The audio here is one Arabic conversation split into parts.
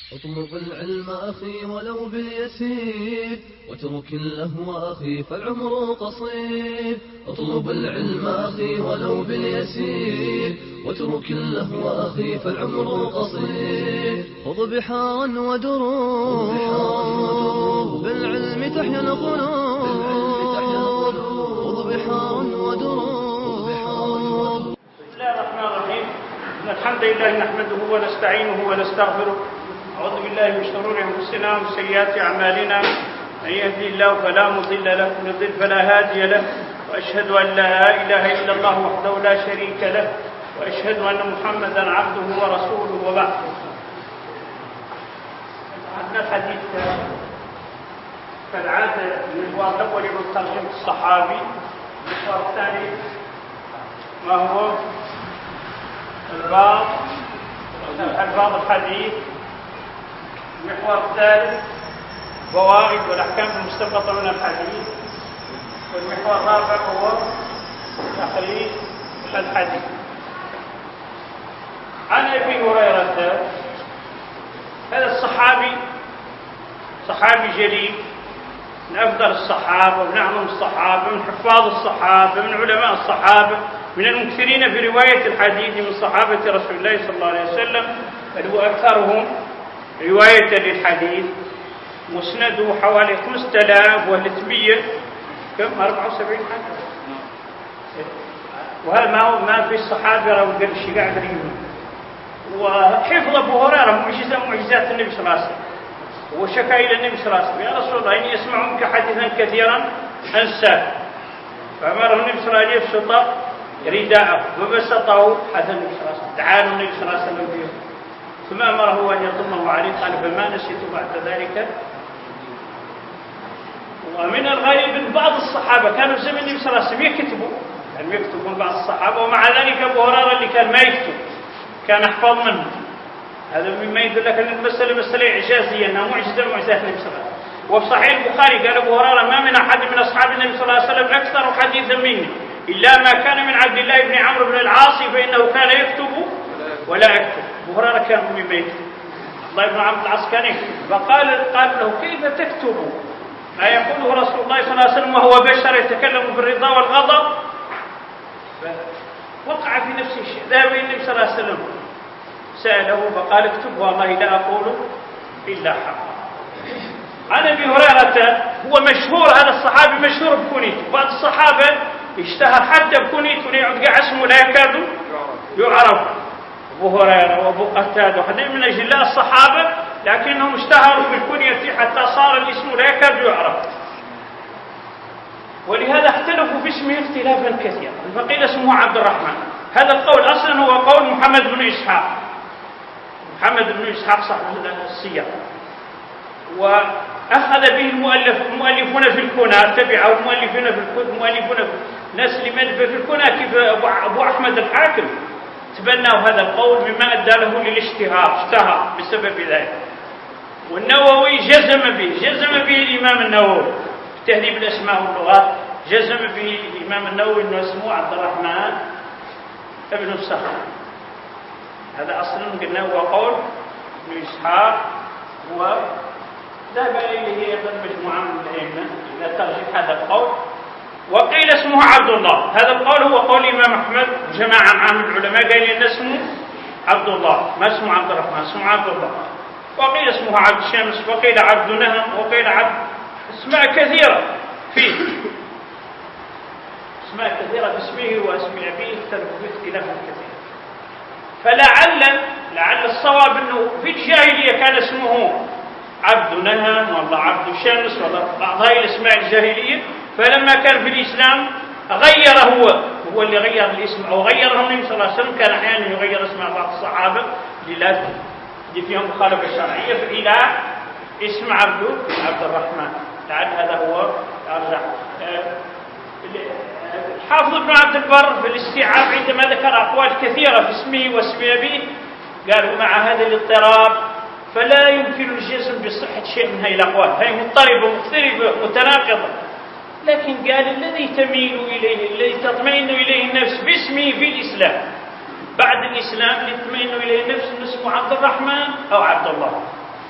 اطلب العلم أخي ولو باليسير واترك اللهو أخي فالعمر قصير. اطلب العلم أخي ولو باليسير واترك اللهو أخي فالعمر قصير. خذ بحارا ودروب بالعلم تحيا القلوب. خذ بحارا ودروب. بسم الله الرحمن الرحيم. إن الحمد لله نحمده ونستعينه ونستغفره. أعوذ بالله من شرور أنفسنا ومن سيئات أعمالنا. من يهدي الله فلا مضل له ومن يضلل فلا هادي له. وأشهد أن لا إله إلا الله وحده لا شريك له وأشهد أن محمدا عبده ورسوله وبعد. عندنا الحديث كالعادة من المحور الأول من ترجمة الصحابي. المحور الثاني ما هو الباب الحديث. المحور الثالث فوائد والأحكام المستنبطة من الحديث. والمحور الرابع هو تخريج الحديث. عن أبي هريرة، هذا الصحابي صحابي جليل من أفضل الصحابة ومن أعظم الصحابة، من حفاظ الصحابة، من علماء الصحابة، من المكثرين في رواية الحديث من صحابة رسول الله صلى الله عليه وسلم، بل هو أكثرهم رواية للحديث. مسنده حوالي 5300 كم 74 حديث. وهذا ما في الصحابة أو الشيء قاعد يقولون. وحفظ أبو هريرة معجزات النبي صلى الله عليه وسلم. وشكى إلى النبي صلى الله عليه وسلم: يا رسول الله إني أسمع منك حديثا كثيرا أنساه. فأمره النبي صلى الله عليه وسلم يبسط رداءه فبسطه حتى النبي صلى الله عليه وسلم. دعاه النبي صلى الله عليه وسلم فيه ثم أمره أن يضمه عليه. قال: فما نسيت بعد ذلك. ومن الغريب أن بعض الصحابة كانوا في زمن النبي صلى الله عليه وسلم يكتبون بعض الصحابة، ومع ذلك أبو هريرة اللي كان ما يكتب كان أحفظ منه. هذا مما يدل لك أن المسألة مسألة إعجازية، أنها معجزة من معجزات النبي صلى الله عليه وسلم. وفي صحيح البخاري قال أبو هريرة: ما من أحد من أصحاب النبي صلى الله عليه وسلم أكثر حديثا مني إلا ما كان من عبد الله بن عمرو بن العاص فإنه كان يكتب ولا يكتب. أبو هريرة كان مما يكتب. الله بن عمرو بن العاص كان يكتب. فقال له: كيف تكتب ما يقوله رسول الله صلى الله عليه وسلم وهو بشر يتكلم بالرضا والغضب؟ وقع في نفسه شيء. ذهب إلى النبي صلى الله عليه وسلم سأله فقال: اكتب والله لا أقول إلا حقا. عن أبي هريرة، هو مشهور هذا الصحابي مشهور بكنيته. بعض الصحابة اشتهر حتى بكنيته ليعد اسمه لا يكاد يعرف. أبو هريرة وأبو قتادة وحدين من أجلاء الصحابة، لكنهم اشتهروا بالكنية حتى صار الاسم لا يكاد يعرف. ولهذا اختلفوا في اسمه اختلافا كثيرا. فقيل اسمه عبد الرحمن. هذا القول أصلا هو قول محمد بن إسحاق. محمد بن إسحاق صاحب السياق. وأخذ به المؤلفون في الكنى، تبعه المؤلفون في ناس اللي في الكنى كيف أبو أحمد الحاكم تبنوا هذا القول مما أدى له للاشتهار، اشتهر بسبب ذلك. والنووي جزم به الإمام النووي في تهذيب الأسماء واللغات. جزم به الإمام النووي أنه اسمه عبد الرحمن ابن الصخر. هذا أصلا قلنا هو قول ابن إسحاق، وذهب إليه أيضا مجموعة من الأئمة إلى ترجيح هذا القول. وقيل اسمه عبد الله. هذا القول هو قول الإمام أحمد وجماعة عام العلماء قال إن اسمه عبد الله، ما اسمه عبد الرحمن، اسمه عبد الله. وقيل اسمه عبد الشمس، وقيل عبد نهم، وقيل عبد اسماء كثيرة فيه، اسماء كثيرة باسمه واسم أبيه اختلفوا في اختلافا كثيرا. فلعل الصواب أنه في الجاهلية كان اسمه عبد نهم والله عبد الشمس والله بعض هذه الاسماء الجاهلية. فلما كان في الإسلام غير هو اللي غير الاسم، أو غيره النبي صلى الله عليه وسلم. كان أحيانا يغير اسماء بعض الصحابة اللي فيهم مخالفة شرعية إلى اسم عبد الرحمن. لعل هذا هو أرجح. الحافظ ابن عبد البر في الاستيعاب عندما ذكر أقوال كثيرة في اسمه واسم أبيه قالوا: مع هذا الاضطراب فلا يمكن الجزم بصحة شيء من هذه الأقوال، هي مضطربة مختلفة متناقضة. لكن قال: الذي تميل إليه، الذي تطمئن إليه النفس باسمه في الإسلام بعد الإسلام، اللي تطمئن إليه النفس اسمه عبد الرحمن أو عبد الله.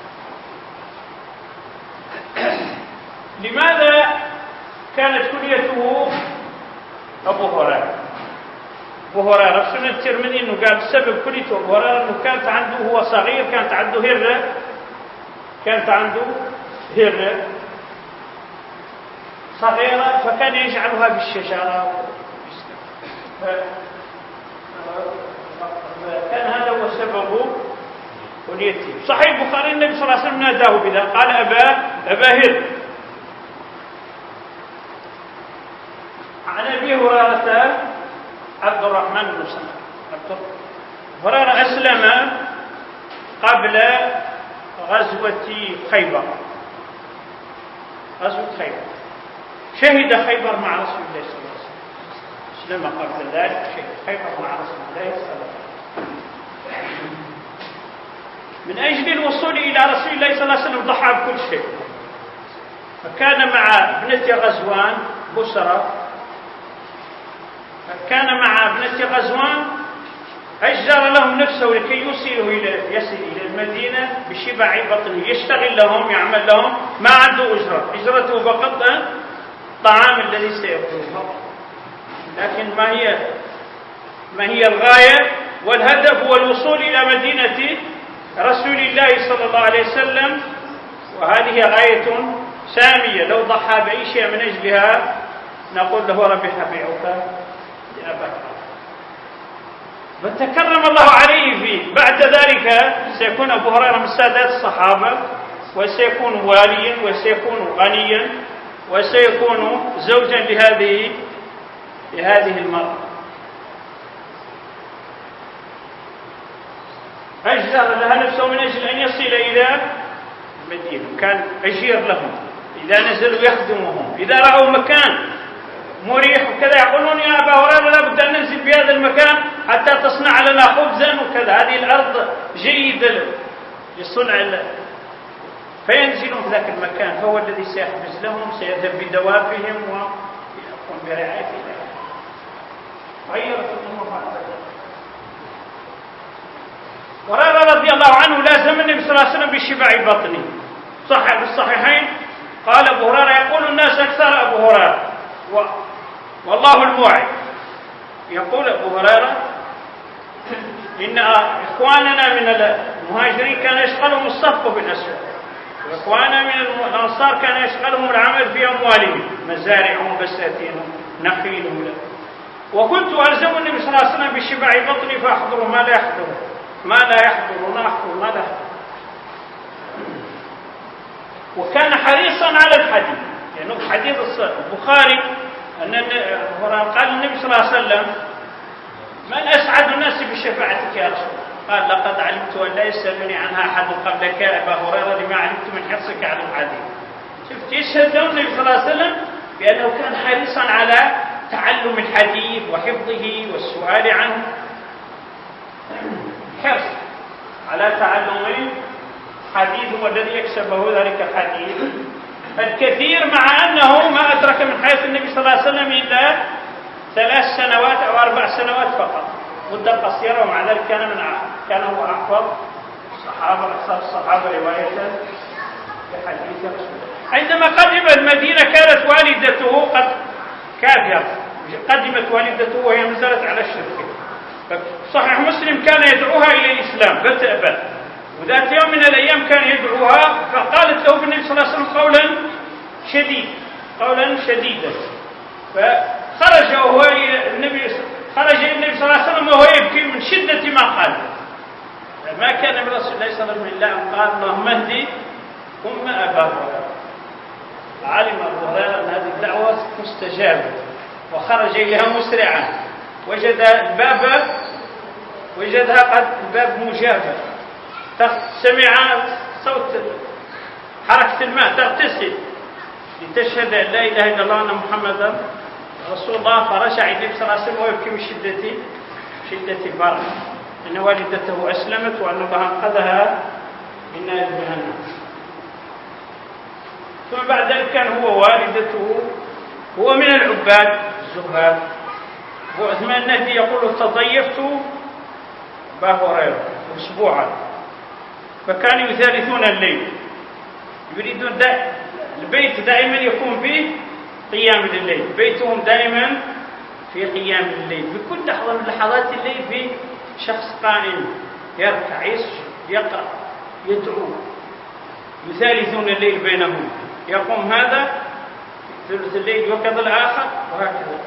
لماذا كانت كنيته أبو هريرة؟ أبو هريرة في سنة الترمذي أنه قال سبب كنيته أبو هريرة أنه كانت عنده هو صغير كانت عنده هرة صغيرة فكان يجعلها بالشجرة كان هذا هو سبب كنيته. صحيح البخاري النبي صلى الله عليه وسلم ناداه بذا قال أبا هر. عن أبي هريرة عبد الرحمن بن سلمة. هريرة أسلم قبل غزوة خيبر. شهد خيبر مع رسول الله صلى الله عليه وسلم. أسلم قبل ذلك شهد خيبر مع رسول الله صلى الله عليه وسلم. من أجل الوصول إلى رسول الله صلى الله عليه وسلم ضحى بكل شيء. فكان مع ابنة غزوان بسرة. أجر لهم نفسه لكي يصل إلى المدينة بشبع بطنه يشتغل لهم يعمل لهم ما عنده أجرته فقط الطعام الذي سيأكله. لكن ما هي الغاية والهدف هو الوصول إلى مدينة رسول الله صلى الله عليه وسلم. وهذه غاية سامية لو ضحى بأي شيء من أجلها نقول له ربح بيعك لأباك. فتكرم الله عليه فيه. بعد ذلك سيكون أبو هريرة من سادات الصحابة وسيكون واليا وسيكون غنيا وسيكون زوجا لهذه المرأة. أجر لها نفسه من أجل أن يصل إلى المدينة. كان أجير لهم إذا نزلوا يخدمهم إذا رأوا مكان مريح وكذا يقولون يا أبا هريرة لابد أن ننزل في هذا المكان حتى تصنع لنا خبزا وكذا. هذه الأرض جيدة لصنع فينزلون في ذاك المكان. فهو الذي سيحبس لهم سيذهب بدوابهم ويقوم برعايتهم. غيرت الأمور بعد ذلك. هريرة رضي الله عنه لازم النبي صلى الله عليه وسلم بشبع بطنه. صح في الصحيحين قال أبو هريرة يقول الناس أكثر أبو هريرة والله الموعد. يقول أبو هريرة إن إخواننا من المهاجرين كان يشغلهم الصفق بالأسواق وإخواننا من الأنصار كان يشغلهم العمل في أموالهم مزارعهم بساتينهم نخيلهم. وكنت ألزم النبي صلى الله عليه وسلم بشبع بطني فأحضر ما لا يحضر وكان حريصا على الحديث. يعني في حديث البخاري أن قال النبي صلى الله عليه وسلم من أسعد الناس بشفاعتك يا رسول الله؟ قال لقد علمت أن لا يسألني عنها أحد قبلك أبا هريرة لما علمت من حرصك على الحديث. شفت يشهد النبي صلى الله عليه وسلم بأنه كان حريصا على تعلم الحديث وحفظه والسؤال عنه. حرص على تعلم الحديث والذي يكسبه ذلك الحديث الكثير مع أنه ما أدرك من حياة النبي صلى الله عليه وسلم إلا 3 سنوات أو 4 سنوات فقط مدة قصيرة. ومع ذلك كان هو أحفظ الصحابة رواية بحديث رسول الله. عندما قدم المدينة كانت والدته قد كافرة. قدمت والدته وهي نزلت على الشرك. صحيح مسلم كان يدعوها إلى الإسلام فتأبى. وذات يوم من الأيام كان يدعوها فقالت له النبي صلى الله عليه وسلم قولا شديدا. فخرج النبي صلى الله عليه وسلم وهو يبكي من شدة ما قال. ما كان من رسول الله صلى الله عليه وسلم إلا أن قال اللهم اهدي أبا هريرة. علم أبو هريرة أن هذه الدعوة مستجابة وخرج إليها مسرعا. وجدها قد الباب مجابة. سمع صوت حركة الماء تغتسل لتشهد أن لا إله إلا الله أن محمدا رسول الله. فرجع النبي صلى الله عليه وسلم ويبكي من شدة البرد أن والدته أسلمت وأن الله أنقذها من نار جهنم. ثم بعد ذلك كان والدته هو من العباد الزهاد. وعثمان النهدي يقول تضيفت أبا هريرة أسبوعا فكانوا يثالثون الليل يريدون البيت دائما يكون فيه قيام الليل، بيتهم دائما في قيام الليل، بكل لحظة من لحظات الليل في شخص قائم يركع يسجد يقرأ يدعو، يثالثون الليل بينهم، يقوم هذا ثلث الليل وكذا الآخر وهكذا.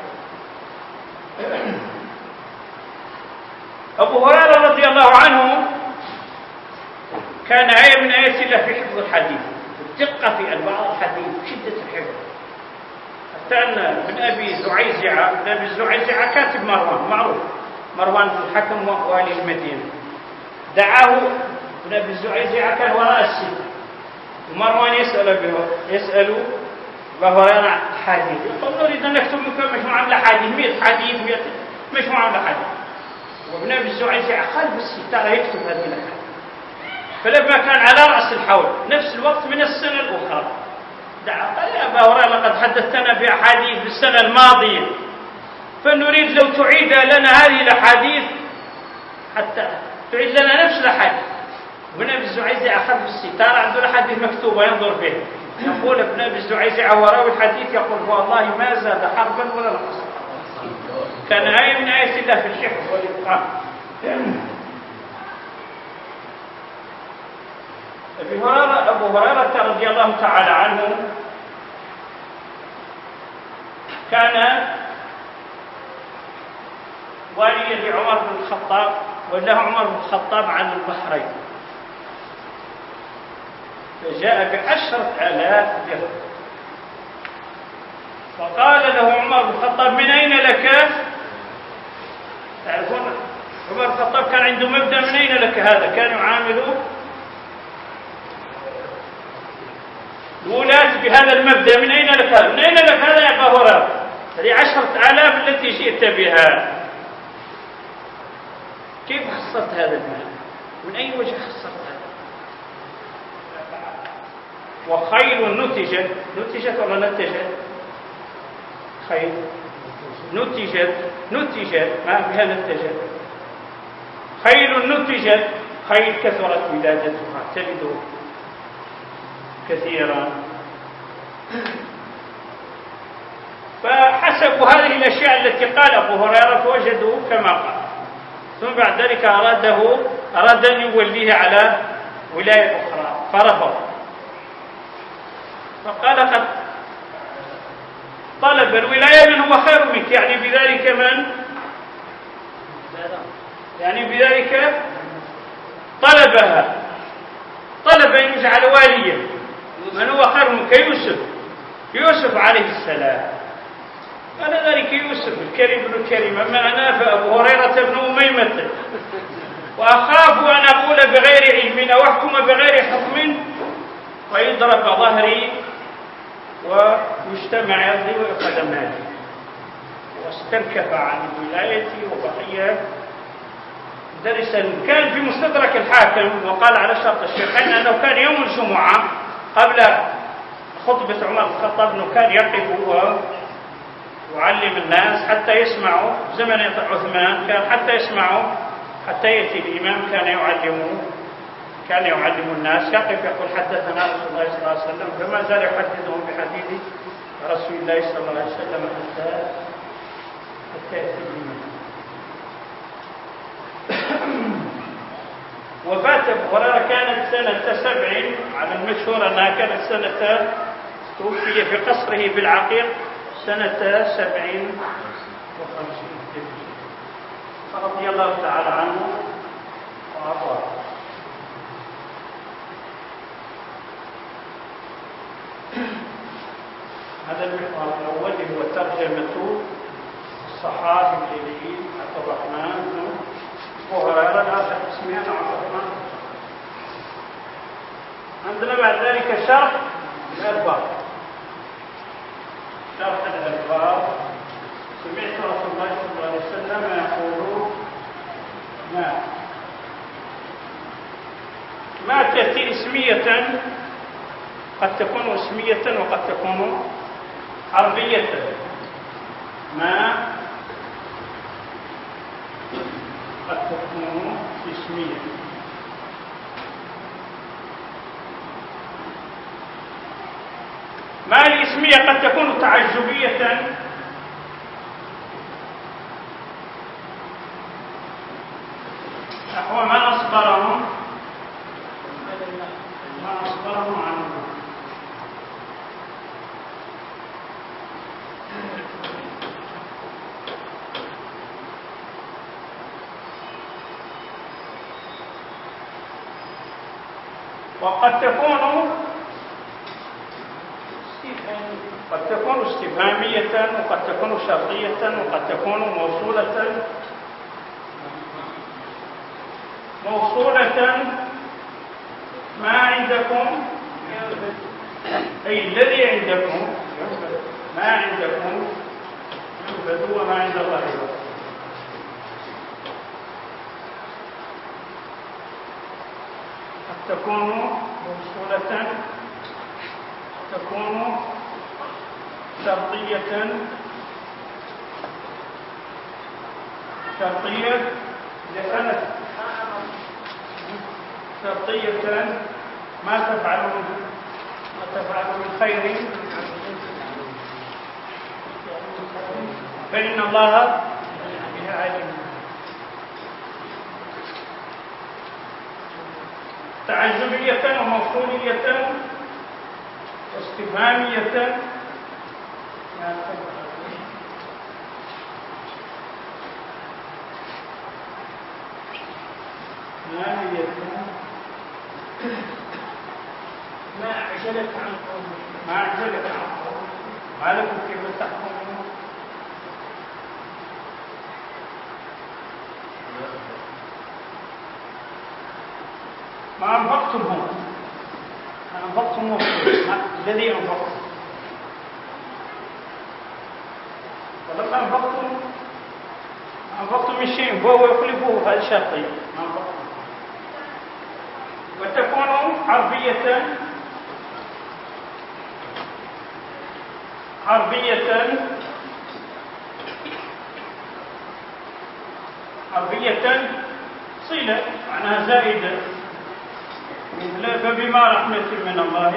أبو هريرة رضي الله عنه كان آية من آيات الله في حفظ الحديث، الدقة في أنواع الحديث وشدة الحفظ، حتى أن ابن أبي زعيزعة كاتب مروان معروف، مروان الحكم والي المدينة، دعاه ابن أبي زعيزعة كان وراء السجن، ومروان يسأل أبا هريرة حديث، يقول نريد أن نكتب لك مجموعة من الأحاديث 100 حديث 100 مجموعة من الأحاديث، وابن أبي زعيزعة خلف الستارة يكتب هذه الأحاديث. فلما كان على رأس الحول نفس الوقت من السنة الأخرى دعا قال يا أبا هريرة لقد حدثتنا بأحاديث في السنة الماضية، فنريد لو تعيد لنا هذه الأحاديث حتى تعيد لنا نفس الأحاديث. ابن أبي الزعيزعة خلف الستارة عنده الأحاديث مكتوبة ينظر فيها، يقول ابن أبي الزعيزعة وراوي الحديث يقول والله ما زاد حرفا ولا نقص، كان آية من آيات الله في الحفظ والإتقان. أبو هريرة رضي الله تعالى عنه كان واليا لعمر بن الخطاب، وله عمر بن الخطاب عن البحرين، فجاء ب10,000 درهم، فقال له عمر بن الخطاب من أين لك؟ تعرفون عمر بن الخطاب كان عنده مبدأ من أين لك هذا، كان يعامل الولاة بهذا المبدأ، من أين لك هذا؟ من أين لك هذا يا أبا هريرة؟ هذه 10,000 التي جئت بها، كيف حصلت هذا المال؟ من أي وجه حصلت هذا؟ وخيل نتجت ولا نتجت؟ خيل نتجت ما فيها نتجت، خيل نتجت، خيل كثرت ولادتها تلد كثيرا. فحسبوا هذه الأشياء التي قال أبو هريرة فوجدوا كما قال، ثم بعد ذلك أراد أن يوليه على ولاية أخرى فرفض، فقال قد طلب الولاية من هو خير منك، يعني بذلك طلبها، طلب أن يجعل واليا من هو خير منك، يوسف عليه السلام. قال ذلك يوسف الكريم ابن الكريم، أما أنا فأبو هريرة ابن أميمة، وأخاف أن أقول بغير علم أو أحكم بغير حكم ويضرب ظهري ويجتمع يدي ويؤخذ مالي، واستنكف عن ولايتي وبقي درسا. كان في مستدرك الحاكم وقال على شرط الشيخين أنه كان يوم الجمعة قبل خطبة عمر بن الخطاب أنه كان يقف ويعلم الناس حتى يسمعوا، زمن عثمان كان حتى يسمعوا، حتى يأتي الإمام كان يعلم الناس، يقف يقول حدثنا رسول الله صلى الله عليه وسلم، فما زال يحدثهم بحديث رسول الله صلى الله عليه وسلم حتى يأتي الإمام. وفاة أبو هريرة كانت سنة 7، على المشهور أنها كانت سنة، توفي في قصره بالعقيق سنة 57 رضي الله تعالى عنه وأرضاه. هذا المحور الأول هو ترجمة الصحابي الجليل عبد الرحمن بن أبو هريرة، الآخر اسمه عبد الرحمن. عندنا بعد ذلك شرح الألفاظ. سمعت رسول الله صلى الله عليه وسلم يقول ما تأتي اسمية، قد تكون اسمية وقد تكون حرفية. ما قد تكون اسمية، الاسمية قد تكون تعجبية نحو من أصبرهم عنه. وقد تكون استفهامية، وقد تكون شرطية، وقد تكون موصولة ما عندكم أي الذي عندكم، ما عندكم ينفذ وما عند الله ينفذ. قد تكون موصولة، تكون شرطية لسنة شرطية ما تفعل من خير فإن الله به عليم. تعجبية وموصولية واستفهامية ما عجلك عن قومك ما لكم كيف تحكمون. ما أنفقتم الذي أنفقتم، ولما أنفقتم من شيء فهو يخلفه، هذا شرطي ما أنفقتم. وتكون حرفية صلة معناها زائدة، مثل فبما رحمة من الله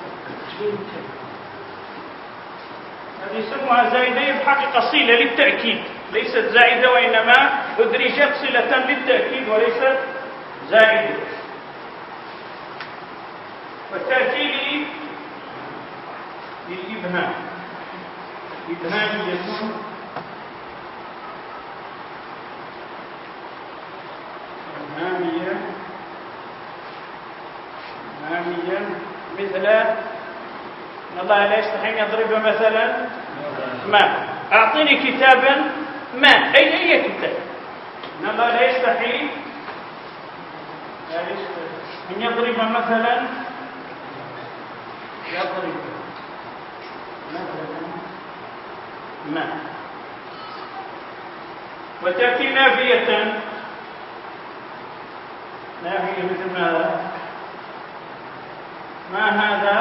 هذه يسموها زائدة، بحقيقة صلة للتأكيد، ليست زائدة وإنما أدرجت صلة للتأكيد وليست زائدة. وتأتي للإبهام، إبهامية مثل إن الله لا يستحي أن يضرب مثلا ما، أعطني كتابا ما، أي كتاب. إن الله لا يستحي أن يضرب مثلا ما. وتأتي نافية مثل ماذا؟ ما هذا؟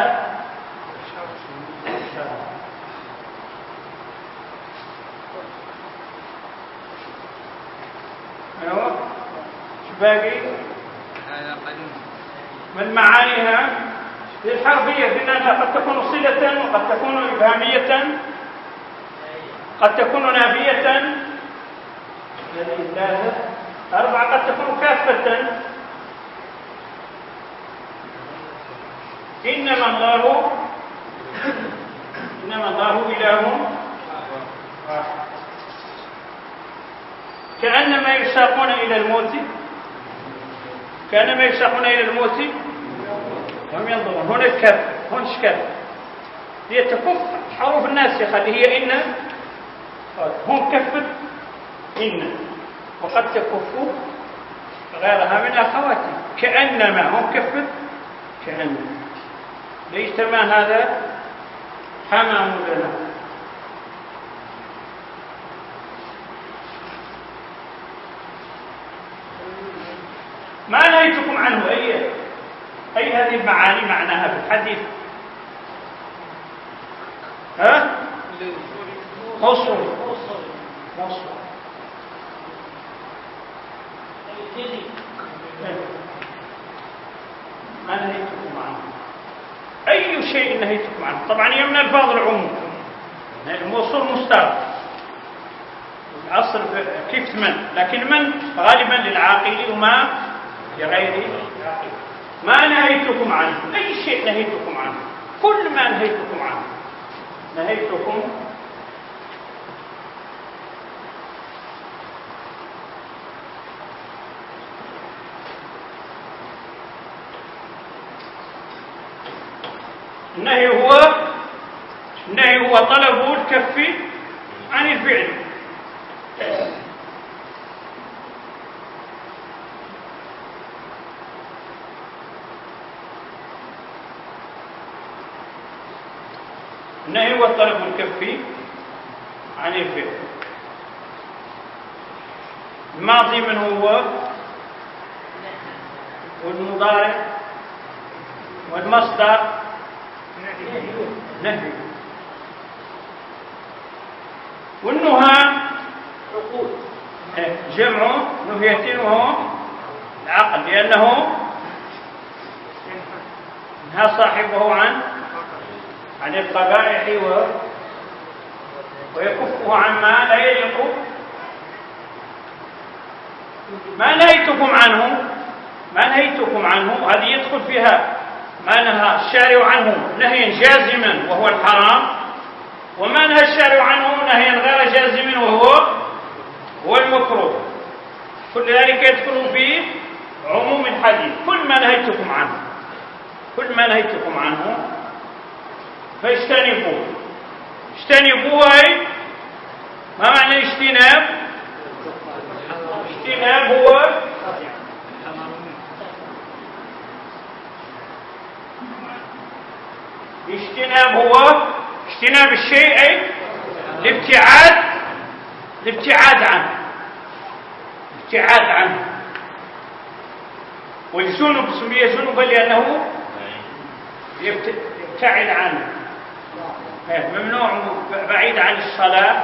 أيوة باقي من معانيها الحرفية، لأنها قد تكون صلة، وقد تكون إبهامية، قد تكون نافية، 4 قد تكون كافة. إنما الله إله واحد. كأنما يساقون إلى الموت هم ينظرون. هنا الكف، هنا الشكل، هي تكف حروف الناسخة اللي هي إن، هم كفت إن، وقد تكف غيرها من أخواتها. كأنما هم كفت كأنما، ليس ما هذا حمام لنا. ما نهيتكم عنه أي هذه المعاني معناها في الحديث؟ موصول ما نهيتكم عنه. أي أي شيء نهيتكم عنه. طبعا هي من ألفاظ العموم، الموصول مستغرق الأصل كيف من، لكن من غالبا للعاقل وما لغير العاقل. ما نهيتكم عنه، أي شيء نهيتكم عنه، كل ما نهيتكم عنه نهيتكم النهي هو طلب الكف عن الفعل. النهي هو طلب الكف عن الفعل. الماضي من هو، والمضارع والمصدر نهي، والنهى جمع نهية وهو العقل، لأنه نهى صاحبه عن القبائح ويكفه عما لا يليق. ما نهيتكم عنه هذه يدخل فيها ما نهى الشارع عنه نهيا جازما وهو الحرام، وما نهى الشارع عنه نهيا غير جازم وهو المكروه. كل ذلك يدخل في عموم الحديث. كل ما نهيتكم عنه فاجتنبوه. أي ما معنى اجتناب هو اجتناب الشيء، أي الابتعاد عنه. والجنب سمي جنبا لأنه يبتعد عنه، ممنوع بعيد عن الصلاة.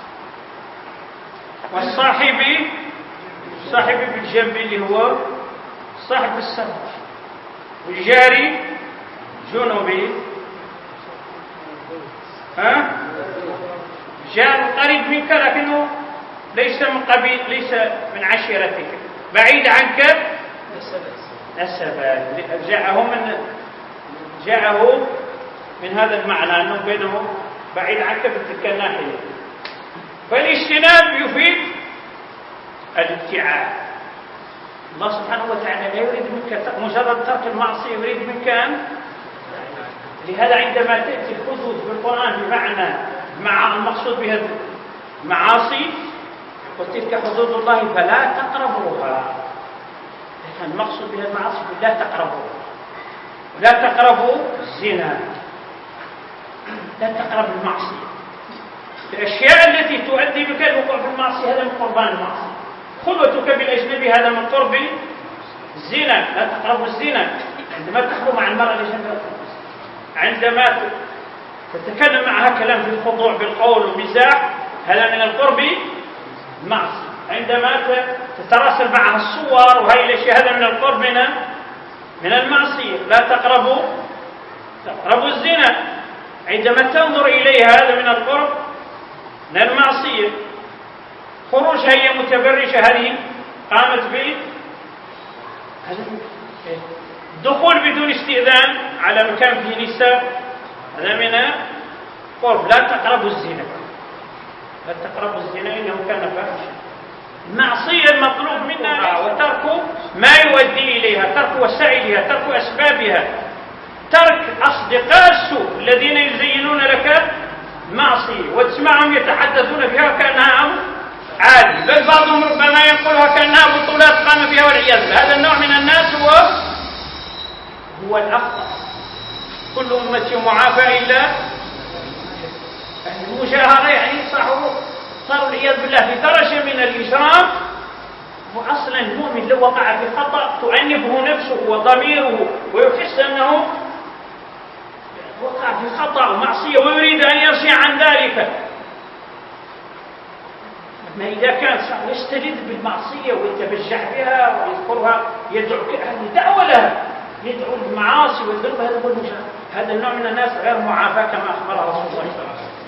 والصاحب بالجنب اللي هو صاحب السفر، والجاري جنبي جار قريب منك لكنه ليس من عشيرتك، بعيد عنك نسبا، جاءه من هذا المعنى أنه بينه بعيد عنك بتلك الناحية. فالاجتناب يفيد الابتعاد. الله سبحانه وتعالى لا يريد منك مجرد ترك المعصية، يريد منك أن لهذا عندما تأتي الحدود في القرآن بمعنى مع المقصود بها المعاصي وتلك حدود الله فلا تقربوها، المقصود بها المعاصي لا تقربوها. لا تقربوا الزنا، لا تقرب المعصية. الأشياء التي تؤدي بك الوقوع في المعصية هذا من قربان المعصية. خلوتك بالأجنبي هذا من قرب الزنا، لا تقربوا الزنا. عندما تخلو مع المرأة الأجنبية، عندما تتكلم معها كلام في الخضوع بالقول ومزاح، هذا من القرب المعصية. عندما تتراسل معها الصور وهي الأشياء هذا من القرب من المعصية. لا تقربوا الزنا، عندما تنظر إليها هذا من القرب من المعصية. خروجها هي متبرجة، هذه قامت دخول بدون استئذان على مكان فيه نساء، هذا من قرب. لا تقربوا الزنا إنه كان فاحشا. المعصية المطلوب منا وترك ما يؤدي إليها، ترك وسائلها، ترك أسبابها، ترك أصدقاء السوء الذين يزينون لك معصية وتسمعهم يتحدثون فيها كأنها أمر عادي، بل بعضهم ربما ينقلها كأنها بطولات قام بها والعياذ بالله. هذا النوع من الناس هو الأخطأ. كل أمتي معافى إلا المجاهرة، يعني صاروا العياذ بالله في درجة من الإجرام. وأصلا المؤمن لو وقع في خطأ تؤنبه نفسه وضميره ويحس أنه وقع في خطأ ومعصية ويريد أن يرجع عن ذلك. أما إذا كان يستجد بالمعصية ويتبجح بها ويذكرها، يدعو هذه دعوة لها، يدعو المعاصي والذنوب، هذا هو المجاهرة. هذا النوع من الناس غير معافى كما أخبر رسول الله صلى الله عليه وسلم.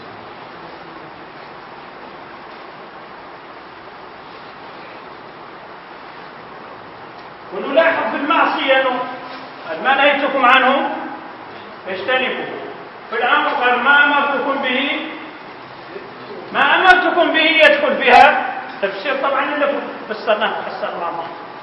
ونلاحظ في المعصية أنه ما نهيتكم عنه فاجتنبوه. في الأمر قال ما أمرتكم به يدخل بها تفسير طبعا اللي فسرناه فسر الله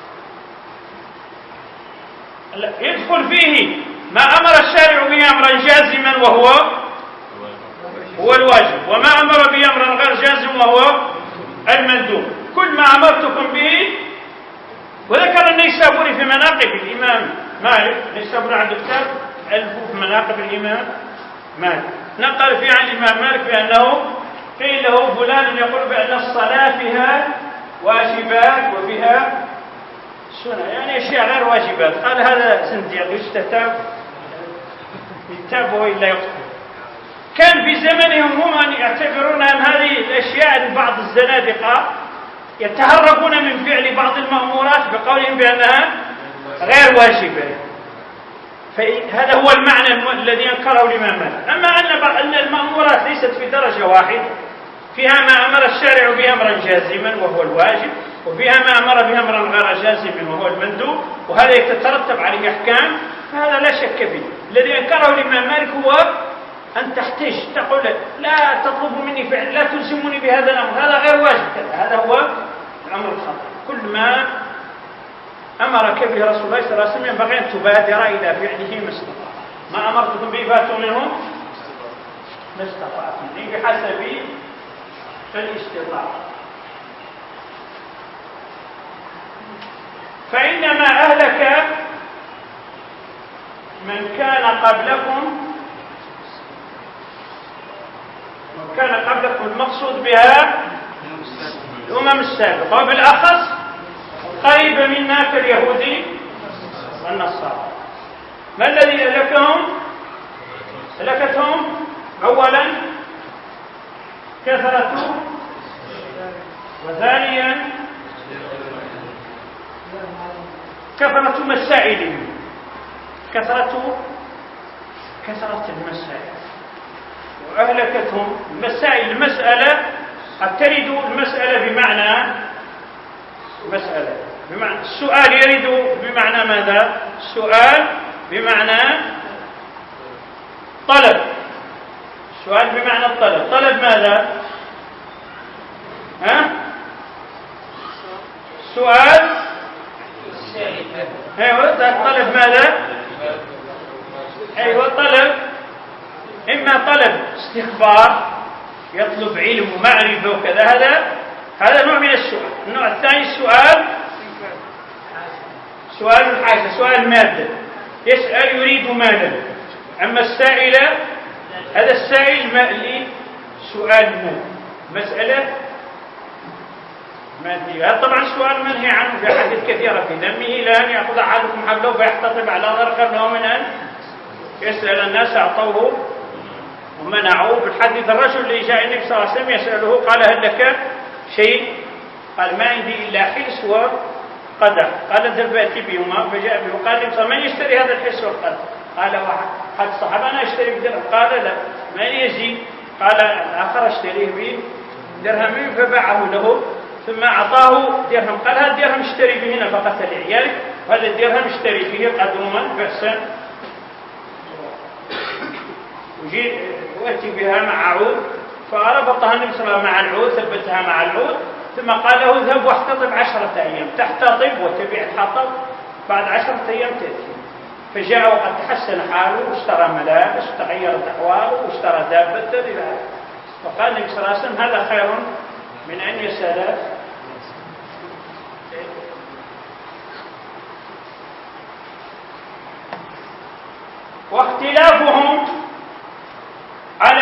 يدخل فيه ما أمر الشارع به أمرا جازما وهو الواجب، وما أمر به أمرا غير جازم وهو المندوب. كل ما أمرتكم به. وذكر النيسابوري في مناقب الإمام مالك، النيسابوري عنده كتاب ألفه في مناقب الإمام مالك، نقل فيه عن الإمام مالك بأنه قيل له فلان يقول بأن الصلاة فيها واجبات وفيها سنة، يعني أشياء غير واجبات. قال هذا زنديق يستتاب يتابه إلا يقتل. كان في زمنهم هم يعتبرون أن هذه الأشياء بعض الزنادقة يتهربون من فعل بعض المأمورات بقولهم بأنها غير واجبة. فهذا هو المعنى الذي أنكره الإمام مالك. أما أن المأمورات ليست في درجة واحدة، فيها ما أمر الشارع به أمرا جازما وهو الواجب، وفيها ما أمر به أمرا غير جازم وهو المندوب، وهذا يتترتب عليه أحكام، فهذا لا شك فيه. الذي أنكره الإمام مالك هو أن تحتج تقول لا تطلب مني فعل، لا تلزمني بهذا الأمر، هذا غير واجب. هذا هو الأمر الخطأ. كل ما أمرك به رسول الله صلى الله عليه وسلم ينبغي أن تبادر إلى فعله ما استطعت. ما أمرتكم به فاتوا منه ما استطعتم، بحسب الاستطاعة. فإنما أهلك من كان قبلكم المقصود بها الأمم السابقة، وبالأخص قريبة منا كاليهود والنصارى. ما الذي أهلكتهم؟ أولا كثرة، وثانيا كثرة مسائلهم، كثرة المسائل، وأهلكتهم مسائل. المسألة قد ترد المسألة بمعنى مسألة، بمعنى السؤال يرد بمعنى ماذا؟ السؤال بمعنى طلب، السؤال بمعنى الطلب. طلب ماذا؟ سؤال. ايوه طلب ماذا؟ ايوه طلب، اما طلب استخبار يطلب علم ومعرفه وكذا، هذا نوع من السؤال. النوع الثاني سؤال الحاجة، سؤال مادة، يسأل يريد مالا. أما السائل هذا السائل سؤال مادي، مسألة مادية. طبعا السؤال منهي عنه في أحاديث كثيرة في ذمه، لا أن يأخذ أحدكم حبله فيحتطب على ذرق له من أن يسأل الناس أعطوه ومنعوه. في الحديث الرجل اللي جاء النبي صلى الله عليه وسلم يسأله قال هل لك شيء؟ قال ما عندي إلا حلس وقدح. قال اذهب فأتي بهما، فجاء به قال لي من يشتري هذا الحلس والقدح؟ قال واحد قد صحب أنا أشتري بدرهم. قال لا. من يزيد؟ قال الآخر اشتريه بدرهم، فباعه له ثم أعطاه درهم. قال هذا الدرهم اشتري به نفقة لعيالك، وهذا الدرهم اشتري به قدوما بأسا، وأتي بها مع عود. فربطها النبي صلى الله عليه وسلم مع العود، ثبتها مع العود، ثم قال له اذهب واحتطب 10 أيام. تحتطب وتبيع الحطب، بعد 10 أيام تأتي. فجاء وقد تحسن حاله، واشترى ملابس، وتغيرت أحواله، واشترى دابة إلى آخره. وقال النبي صلى الله عليه وسلم هذا خير من أن يسأل. واختلافهم على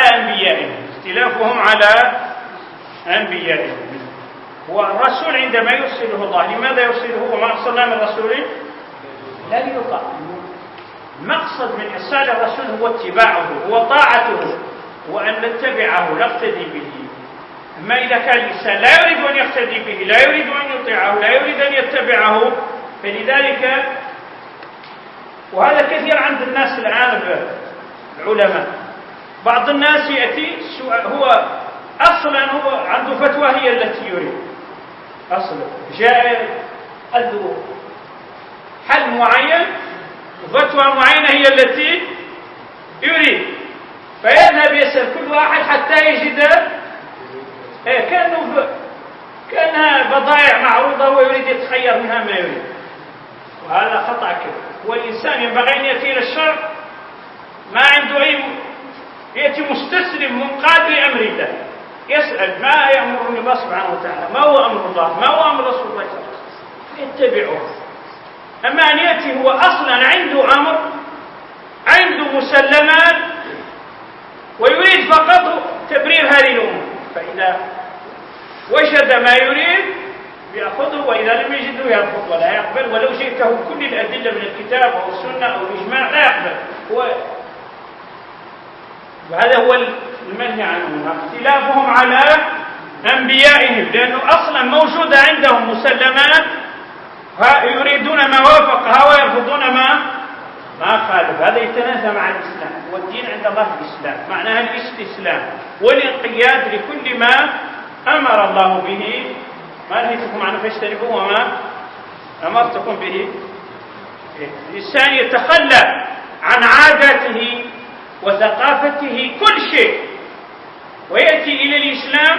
أنبيائهم، والرسول عندما يرسله الله لماذا يرسله؟ وما أرسلنا من رسول لا ليطاع. المقصد من إرسال الرسول هو اتباعه وطاعته، وأن نتبعه نقتدي به. أما إذا كان الإنسان لا يريد أن يقتدي به، لا يريد أن يطيعه، لا يريد أن يتبعه، فلذلك وهذا كثير عند الناس الآن العلماء. بعض الناس يأتي هو أصلا هو عنده فتوى هي التي يريد، أصلا جاء عنده حل معين وفتوى معينة هي التي يريد، فيذهب يسأل كل واحد حتى يجد كأنها بضائع معروضة ويريد يتخير منها ما يريد، وهذا خطأ كبير. والإنسان ينبغي أن يأتي إلى الشرع ما عنده أي، يأتي مستسلم منقاد لأمر الله، يسأل ما يأمرني الله سبحانه وتعالى، ما هو أمر الله، ما هو أمر رسول الله صلى الله عليه وسلم، يتبعه. أما أن يأتي هو أصلا عنده أمر، عنده مسلمات، ويريد فقط تبرير هذه الأمور، فإذا وجد ما يريد يأخذه، وإذا لم يجده يرفض ولا يقبل، ولو جئته كل الأدلة من الكتاب أو السنة أو الإجماع لا يقبل. وهذا هو المنهي عنه، اختلافهم على أنبيائهم، لأنه أصلا موجودة عندهم مسلمات، يريدون ما وافقها ويرفضون ما خالف. هذا يتنافى مع الإسلام، والدين عند الله الإسلام، معناها الاستسلام والانقياد لكل ما أمر الله به، ما نهيتكم عنه فاجتنبوه وما أمرتكم به. الإنسان يتخلى عن عاداته وثقافته كل شيء، ويأتي إلى الإسلام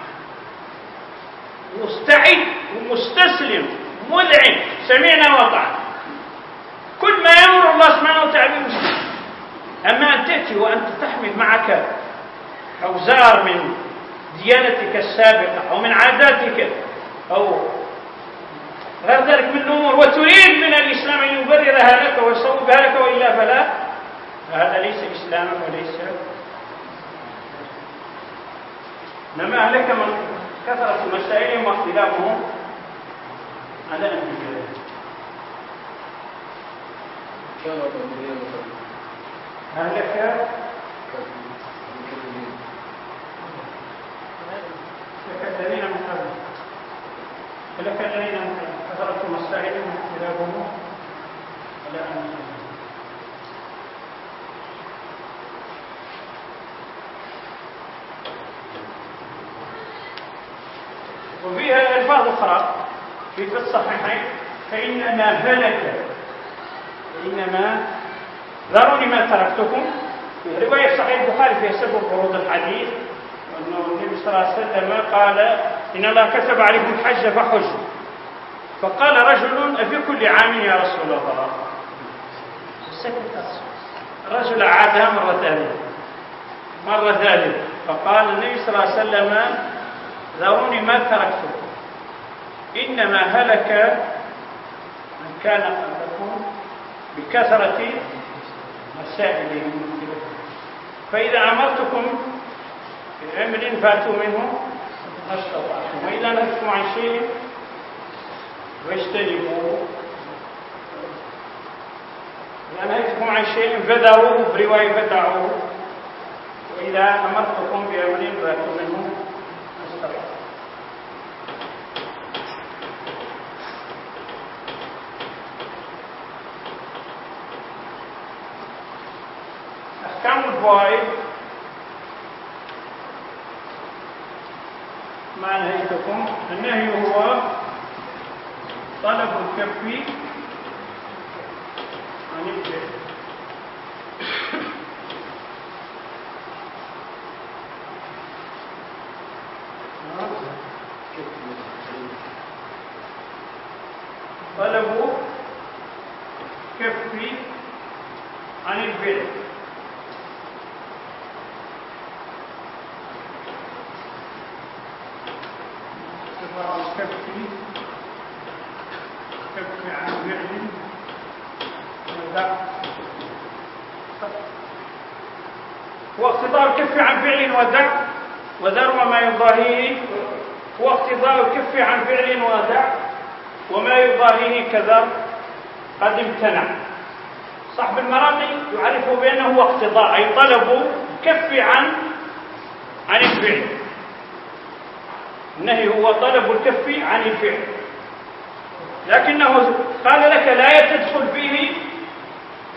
مستعد ومستسلم مذعن، سمعنا وطعنا، كل ما يأمر الله سبحانه وتعالى. أما أن تأتي وأنت تحمل معك أوزار من ديانتك السابقة أو من عاداتك أو غير ذلك من الأمور، وتريد من الإسلام أن يبررها لك ويصوبها لك، وإلا فلا، هذا ليس إسلاما وليس. إنما أهلك من كثرة مسائلهم واختلافهم على أنبيائهم. أهلك الذين من قبل، فلك الذين من قبل كثرة مسائلهم واختلافهم على أنبيائهم. وفيها ألفاظ أخرى في الصحيحين، فإنما هلك، إنما ذروني ما تركتكم. في رواية صحيح البخاري فيها سبب ورود الحديث، أنه النبي صلى الله عليه وسلم قال إن الله كتب عليكم الحج فحجوا، فقال رجل أفي كل عام يا رسول الله؟ الرجل عادها مرة ثالثة، فقال النبي صلى الله عليه وسلم ذروني ما تركتكم، إنما هلك من كان قبلكم بكثرة مسائلهم، فإذا أمرتكم بأمر فاتوا منه ما استطعتم، وإذا نهيتكم عن شيء واجتنبوه، إذا نهيتكم عن شيء فدعوه، برواية فدعوه، وإذا أمرتكم بأمر فاتوا منه ما استطعتم. أحكام الفوائد. ما نهيتكم، النهي هو طلب الكف عن الفعل، طلب كف عن الفعل، كف عن فعل ودع، واقتضاء الكف عن فعل ودع وذر وما يضاهيه، واقتضاء الكف عن فعل ودع وما يضاهيه كذر قد امتنع. صاحب المراقي يعرف بأنه اقتضاء، أي طلب كف عن الفعل. النهي هو طلب الكف عن الفعل، لكنه قال لك لا تدخل فيه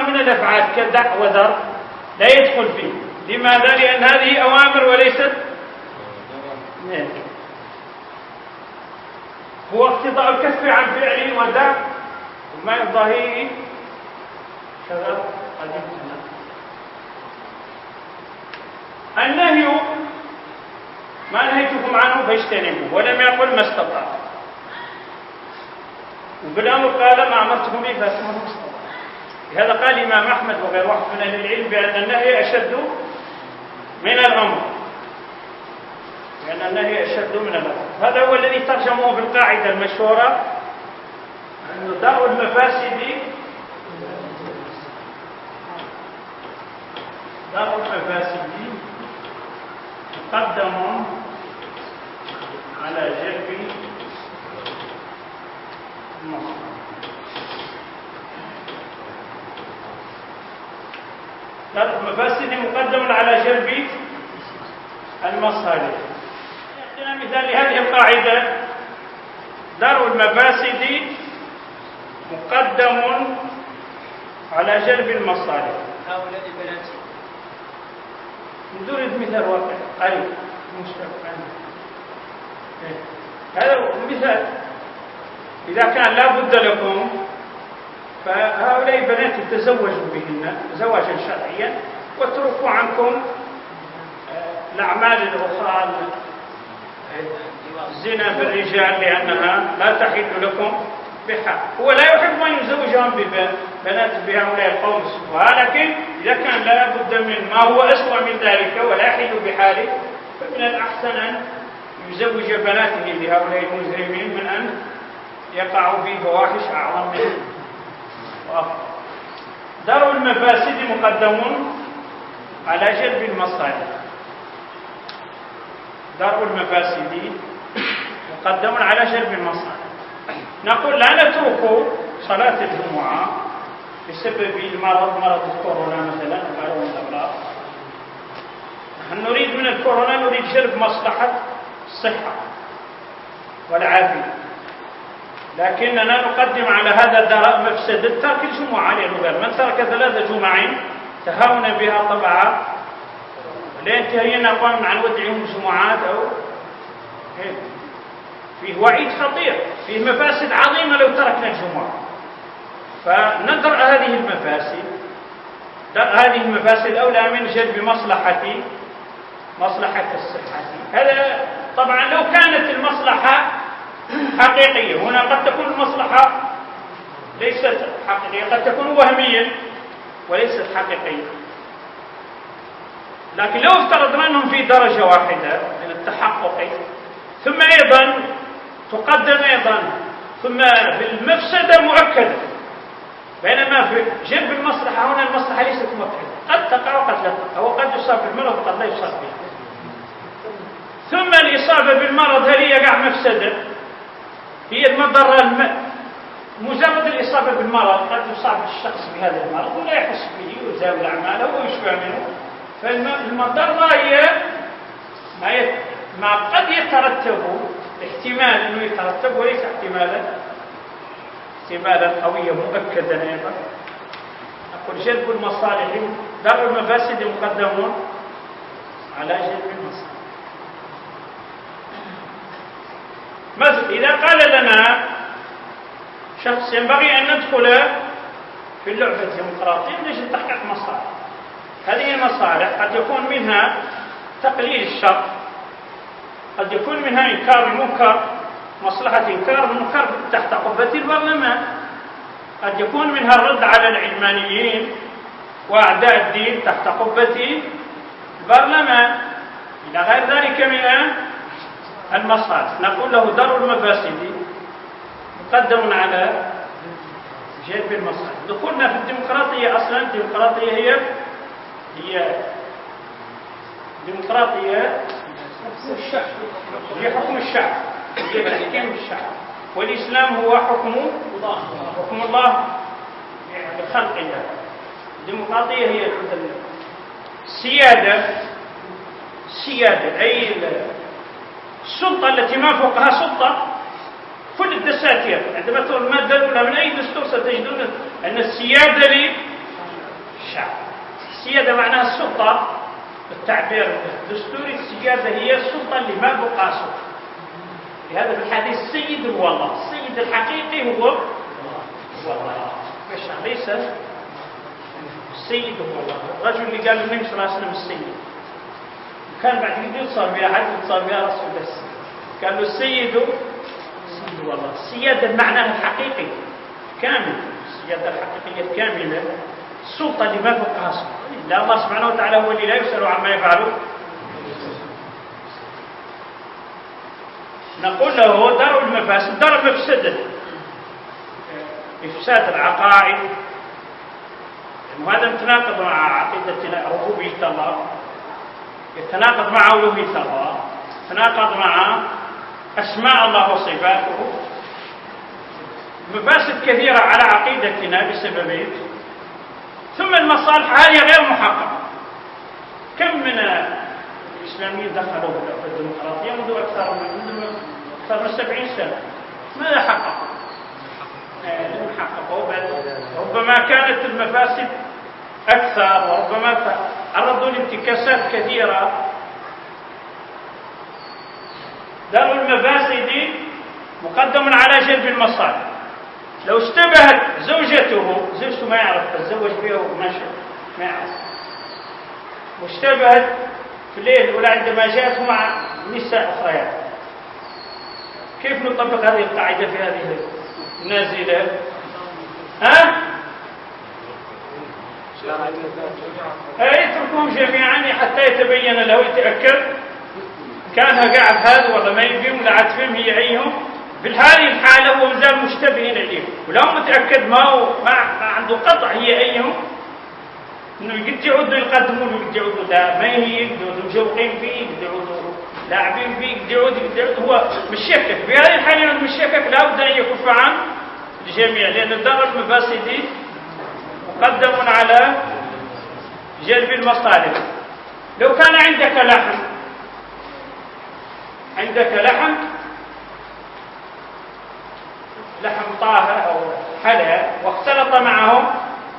من الأفعال كدع وذر لا يدخل فيه. لماذا؟ لأن هذه أوامر وليست هو اقتضاء الكف عن فعل ودع وما يضاهيه شغل قديم. النهي ما نهيتكم عنه فاجتنبوه، ولم يقل ما استطاع، وبالأمر قال ما أمرتكم به فاتموا ما استطاع. لهذا قال الإمام أحمد وغير واحد من أهل العلم بأن النهي أشد من الأمر، لأن النهي أشد من الأمر. هذا هو الذي ترجمه بالقاعدة المشهورة أن درء المفاسد مقدم على جلب المصالح. درء المفاسد مقدم على جلب المصالح. يعطينا مثال لهذه القاعدة: درء المفاسد مقدم على جلب المصالح. هؤلاء البنات نريد مثال واقع قريب مشترك. هذا مثال. إذا كان لا بد لكم فهؤلاء البنات تزوجوا بهن زواجا شرعيا واتركوا عنكم الأعمال الأخرى، الزنا بالرجال، لأنها لا تحل لكم بحق. هو لا يحب أن يزوجهم ببنات بهؤلاء القوم السفهاء، لكن إذا كان لا بد من ما هو أسوأ من ذلك ولا يحل بحاله فمن الأحسن أن يزوج بناته لهؤلاء المجرمين من أن يقعوا في فواحش أعظم منه وأفضل. درء المفاسد مقدم على جلب المصالح. درء المفاسد مقدم على جلب المصالح. نقول لا نترك صلاة الجمعة بسبب مرض الكورونا مثلا أو الأمراض. نحن نريد من الكورونا نريد جلب مصلحة الصحة والعافية، لكننا نقدم على هذا الدرء مفسدة ترك الجمعة، لأنه من ترك 3 جمع تهاون بها طبعا لا ينتهين أقوام عن ودعهم جمعات أو فيه وعيد خطير، فيه مفاسد عظيمة لو تركنا الجمعة. فندرء هذه المفاسد أولى من جلب مصلحة الصحة. هذا طبعا لو كانت المصلحة حقيقية. هنا قد تكون المصلحة ليست حقيقية، قد تكون وهمية وليست حقيقية. لكن لو افترضنا أنهم في درجة واحدة من التحقق، ثم أيضا تقدم ثم بالمفسدة مؤكدة، بينما في جلب المصلحة هنا المصلحة ليست مؤكدة، قد تقع وقد لا تقع، وقد يصاب بالمرض وقد لا يصاب به. ثم الإصابة بالمرض هل يقع مفسدة؟ هي المضرة مجرد الإصابة بالمرض قد يصاب الشخص بهذا المرض ولا يحس به ويزاول أعماله ويشفى منه. فالمضرة هي ما قد يترتب، احتمال أنه يترتب وليس احتمالا قويا مؤكدا أيضا. أقول جلب المصالح درء المفاسد مقدم على جلب المصالح. مثلا إذا قال لنا شخص ينبغي أن ندخل في اللعبة الديمقراطية من أجل تحقيق مصالح، هذه المصالح قد يكون منها تقليل الشر، قد يكون منها إنكار المنكر، مصلحة إنكار المنكر تحت قبة البرلمان، قد يكون منها الرد على العلمانيين وأعداء الدين تحت قبة البرلمان، إلى غير ذلك من المصالح. نقول له درء المفاسد مقدم على جلب المصالح. دخولنا في الديمقراطية أصلا، الديمقراطية هي ديمقراطية هي حكم الشعب، هي تحكيم الشعب، والإسلام هو حكم الله بخلق الله. الديمقراطية هي السيادة أي السلطة التي ما فوقها سلطة. كل الدساتير عندما تقول المادة الأولى من أي دستور ستجدون أن السيادة السيادة معناها السلطة، التعبير الدستوري السيادة هي السلطة اللي ما بقى سلطة. لهذا في الحديث السيد هو الله، السيد الحقيقي هو الله، ليس السيد هو الله. الرجل اللي قال النبي صلى الله عليه وسلم السيد كان بعد كده يتصل بها حد، يتصل بها رسول الله، قال له السيد هو الله. السيادة معناها الحقيقي كامل، السيادة الحقيقية الكاملة، السلطة اللي ما فوقها سلطة. لا، الله سبحانه وتعالى هو اللي لا يسأل عما يفعله. نقول له دار المفاسد، دار مفسدة، إفساد العقائد، وهذا متناقض مع عقيدتنا ربوبية الله، يتناقض مع ألوهية الله، يتناقض مع أسماء الله وصفاته. مفاسد كثيرة على عقيدتنا بسببه. ثم المصالح هذه غير محققة. كم من الإسلاميين دخلوا في الديمقراطية منذ أكثر من 70 سنة، ماذا حققوا؟ لم يحققوا، ربما كانت المفاسد أكثر، وربما عرضوا لانتكاسات كثيرة. دار المفاسد مقدم على جلب المصالح. لو اشتبهت زوجته ما يعرف تتزوج بها وماشي ما يعرف، واشتبهت في الليل الأولى عندما جاءت مع نساء أخريات، كيف نطبق هذه القاعدة في هذه النازلة؟ يتركهم جميعا حتى يتبين له، يتأكد كان قاعد هذا ولا ما يبيهم، لا عاد فهم هي أيهم. في هذه الحالة هو مازال مشتبه إليهم، ولو متأكد ما عنده قطع هي أيهم، إنه قد يعودوا يقدمون وقد يعودوا لا ما هي، قد يعودوا مجوقين فيه، قد يعودوا لاعبين فيه، قد يعودوا هو مشكك. في هذه الحالة المشكك لا بد أن يكف عن الجميع، لأن الدار المفاسد مقدم على جلب المصالح. لو كان عندك لحم طاهر أو حلال واختلط معه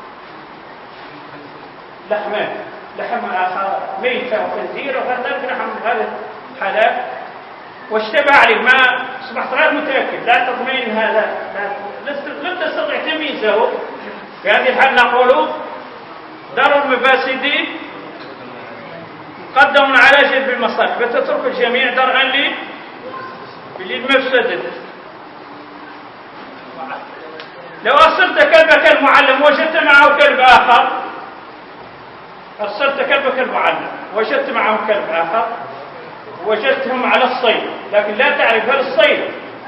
لحم آخر ميتة أو خنزير أو كذلك لحم هذا حلال واشتبه عليه، ما أصبحت غير متأكد، لا تطمئن هذا، لم تستطيع تمييزه. في هذه الحال نقول دار المفاسد مقدم على جلب المصالح، فتترك الجميع درءا للمفسدة. لو أرسلت كلبك المعلم وجدت معه كلب آخر، أرسلت كلبك المعلم وجدت معه كلب آخر، وجدتهم على الصيد، لكن لا تعرف هل الصيد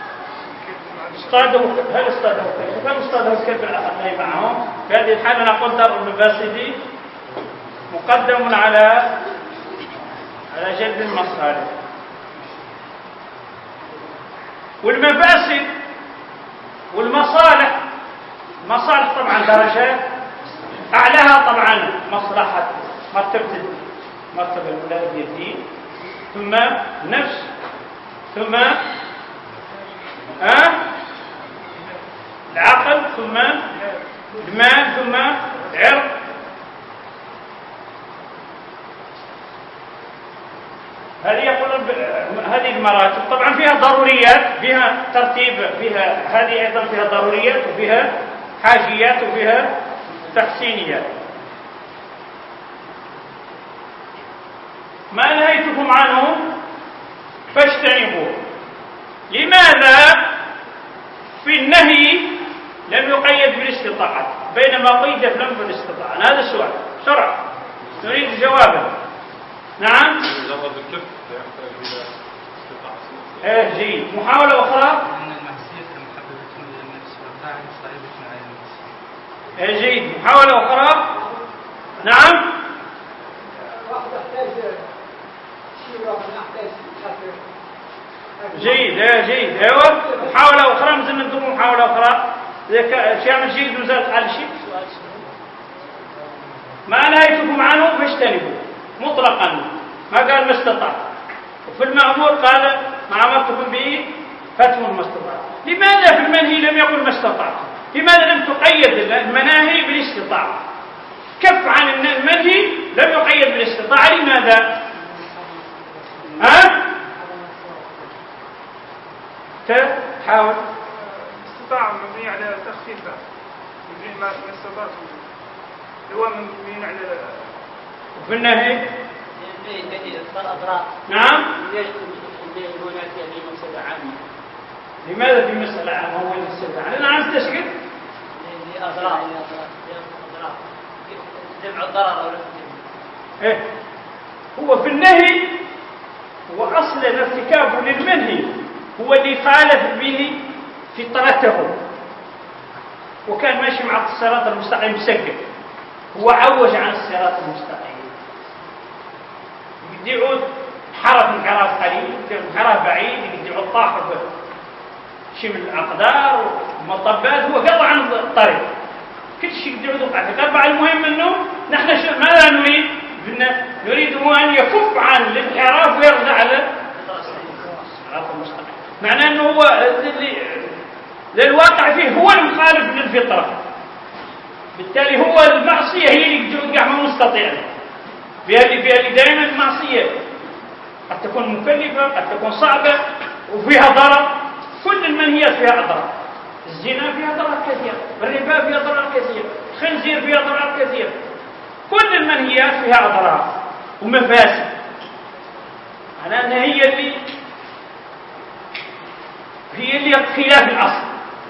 هل اصطادوا الكلب الآخر الذي معهم. في هذه الحالة نقول دار المفاسد مقدم على جلب المصالح. والمفاسد والمصالح، المصالح طبعا درجات، أعلاها طبعا مصلحة مرتبة الأولى هي الدين، ثم النفس، ثم العقل، ثم المال، ثم العرض. هذه المراتب طبعا فيها ضروريات، فيها ترتيب، فيها هذه أيضا فيها ضروريات وفيها حاجيات وفيها تحسينيات. ما نهيتكم عنه فاجتنبوه. لماذا في النهي لم يقيد بالاستطاعة بينما قيد لم بالاستطاعة؟ هذا السؤال شرع نريد جوابه. نعم. مجرد الكف لا يحتاج الى استطاعة. جيد. محاولة أخرى. أن المعصية محببة إلى النفس والفاعل صعيبة على النفس. جيد. محاولة أخرى. نعم. جيد. جيد. أيوة. محاولة أخرى. مثل ندور محاولة أخرى. شيء من جيد وزاد على شيء. ما نهيتكم عنه فاجتنبوه مطلقا، ما قال ما استطاع. وفي المأمور قال ما أمرتكم به فاتوا ما استطاع. لماذا في المنهي لم يقل ما استطعتم؟ لماذا لم تقيد المناهي بالاستطاعة؟ كف عن المنهي لم يقيد بالاستطاعة. لماذا؟ تحاول. الاستطاعة مبنية على تخفيفها، مبنية ما استطعت، هو مبني على. وفي النهي الأضرار. نعم. هناك يعني مسألة عامة. لماذا في مسألة عامة هو اللي استدعى؟ أنا عايز تشكيل. لأضرار. جمع الضرر أو إيه؟ هو في النهي هو أصل ارتكابه للمنهي هو اللي خالف به فطرته، وكان ماشي مع الصراط المستقيم مسقف، هو عوج عن الصراط المستقيم، يقد يعود حرف انحراف قليل، انحراف بعيد، يقد يعود طاح شيء من الأقدار ومطبات، هو قطع عن الطريق، كل شيء يقد يعود وقع في قربع. المهم أنه نحن ماذا نريد؟ نريد هو أن يكف عن الانحراف ويرجع على الصراط المستقيم. معناه أنه هو للواقع فيه هو المخالف للفطرة، بالتالي هو المعصية هي اللي توقع ما مستطيع بها دائما. المعصية قد تكون مكلفة، قد تكون صعبة وفيها ضرر. كل المنهيات فيها أضرار. الزنا فيها ضرر كثير، الربا فيها ضرر كثير، الخنزير فيها ضرر كثير. كل المنهيات فيها أضرار ومفاسد، معناها أنها هي اللي خلاف الأصل،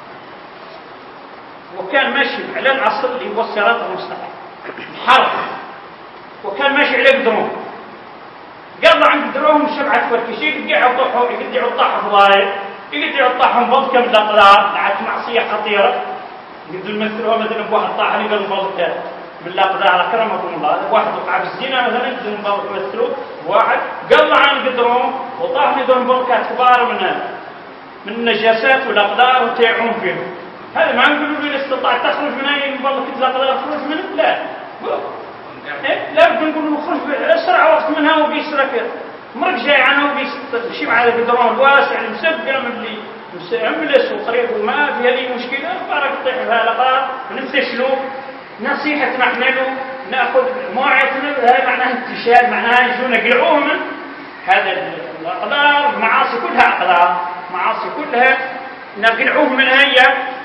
وكان ماشي على الأصل اللي هو الصراط المستقيم حرف، وكان ماشي على قدرهم، قضى عن قدرهم 7 فركشين، يقد يعطاهم ضايع، يقد يعطاهم بضكة من الأقدار، لعت معصية خطيرة. يقد يمثلوها مثلا بواحد طاح لي بالبضكة من الأقدار، أكرمكم الله، واحد وقع في الزنا مثلا يقدرون يمثلوه بواحد قضى عن قدرهم وطاح لهم بضكات كبار من النجاسات والأقدار وتيعون فيهم. هذا ما نقولوا له استطاع تخرج من أي مبلغ الأقدار تخرج منه، لا لا نقول له خرج بأسرع وقت منها وبيسرك مرق جاي عنه وبيمشي مع القدران الواسع المسبقة من اللي مسملس وطريق وما في هذه مشكلة، بارك طيح بها لقاء ننتشلوا نصيحة نحمله نأخذ موعظتنا. هذا معناه انتشال، معناه يجون يقلعوه من هذا الأقدار. معاصي كلها أقدار، معاصي كلها نقلعوه من هي.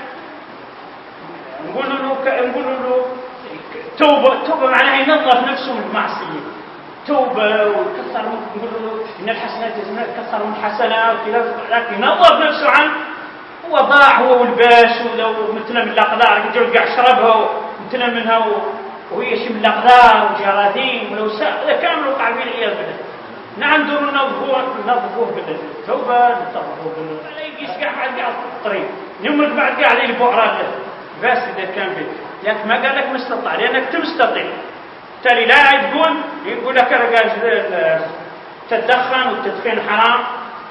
نقول له توبة معناها ينظف نفسه من المعصية، توبة ويكثر. نقول له إن الحسنات يكثر من الحسنات وكذا، لكن ينظف نفسه عن هو ضاع هو والباس، ولو مثل من الأقدار يرجع يشربها مثل منها وهي شيء من الأقدار وجراثيم ولو هذا كامل وقع فيه العياذ بالله. نعم دور ننظفوه بالتوبة، ننظفوه لا يقيس قاعد الطريق يمرق بعد قاعد عليه البؤرات بس إذا كان فيه، لكن ما قال لك مستطاع لأنك تستطيع. بالتالي لا يقول لك تدخن والتدخين حرام،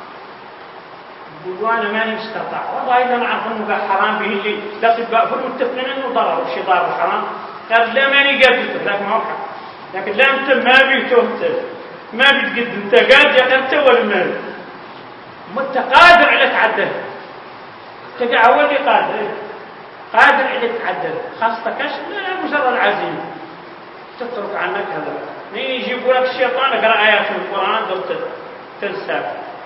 يقول أنا ماني مستطاع، والله إذا نعرف أنه حرام به اللي الأطباء فروا متفقين أنه ضرر وشي ضار الحرام، قال لا ماني قابلته، لكن ما هو حق. لكن لا أنت ما بيتوه ما بتقد أنت قادر أنت ولا ما أنت قادر على تعدل، تقع هو اللي قادر على تعدل، خاصة كشف لا مجرد عزيمة تترك عنك هذا. يجيبوا لك الشيطان اقرأ آيات من القرآن تنسى.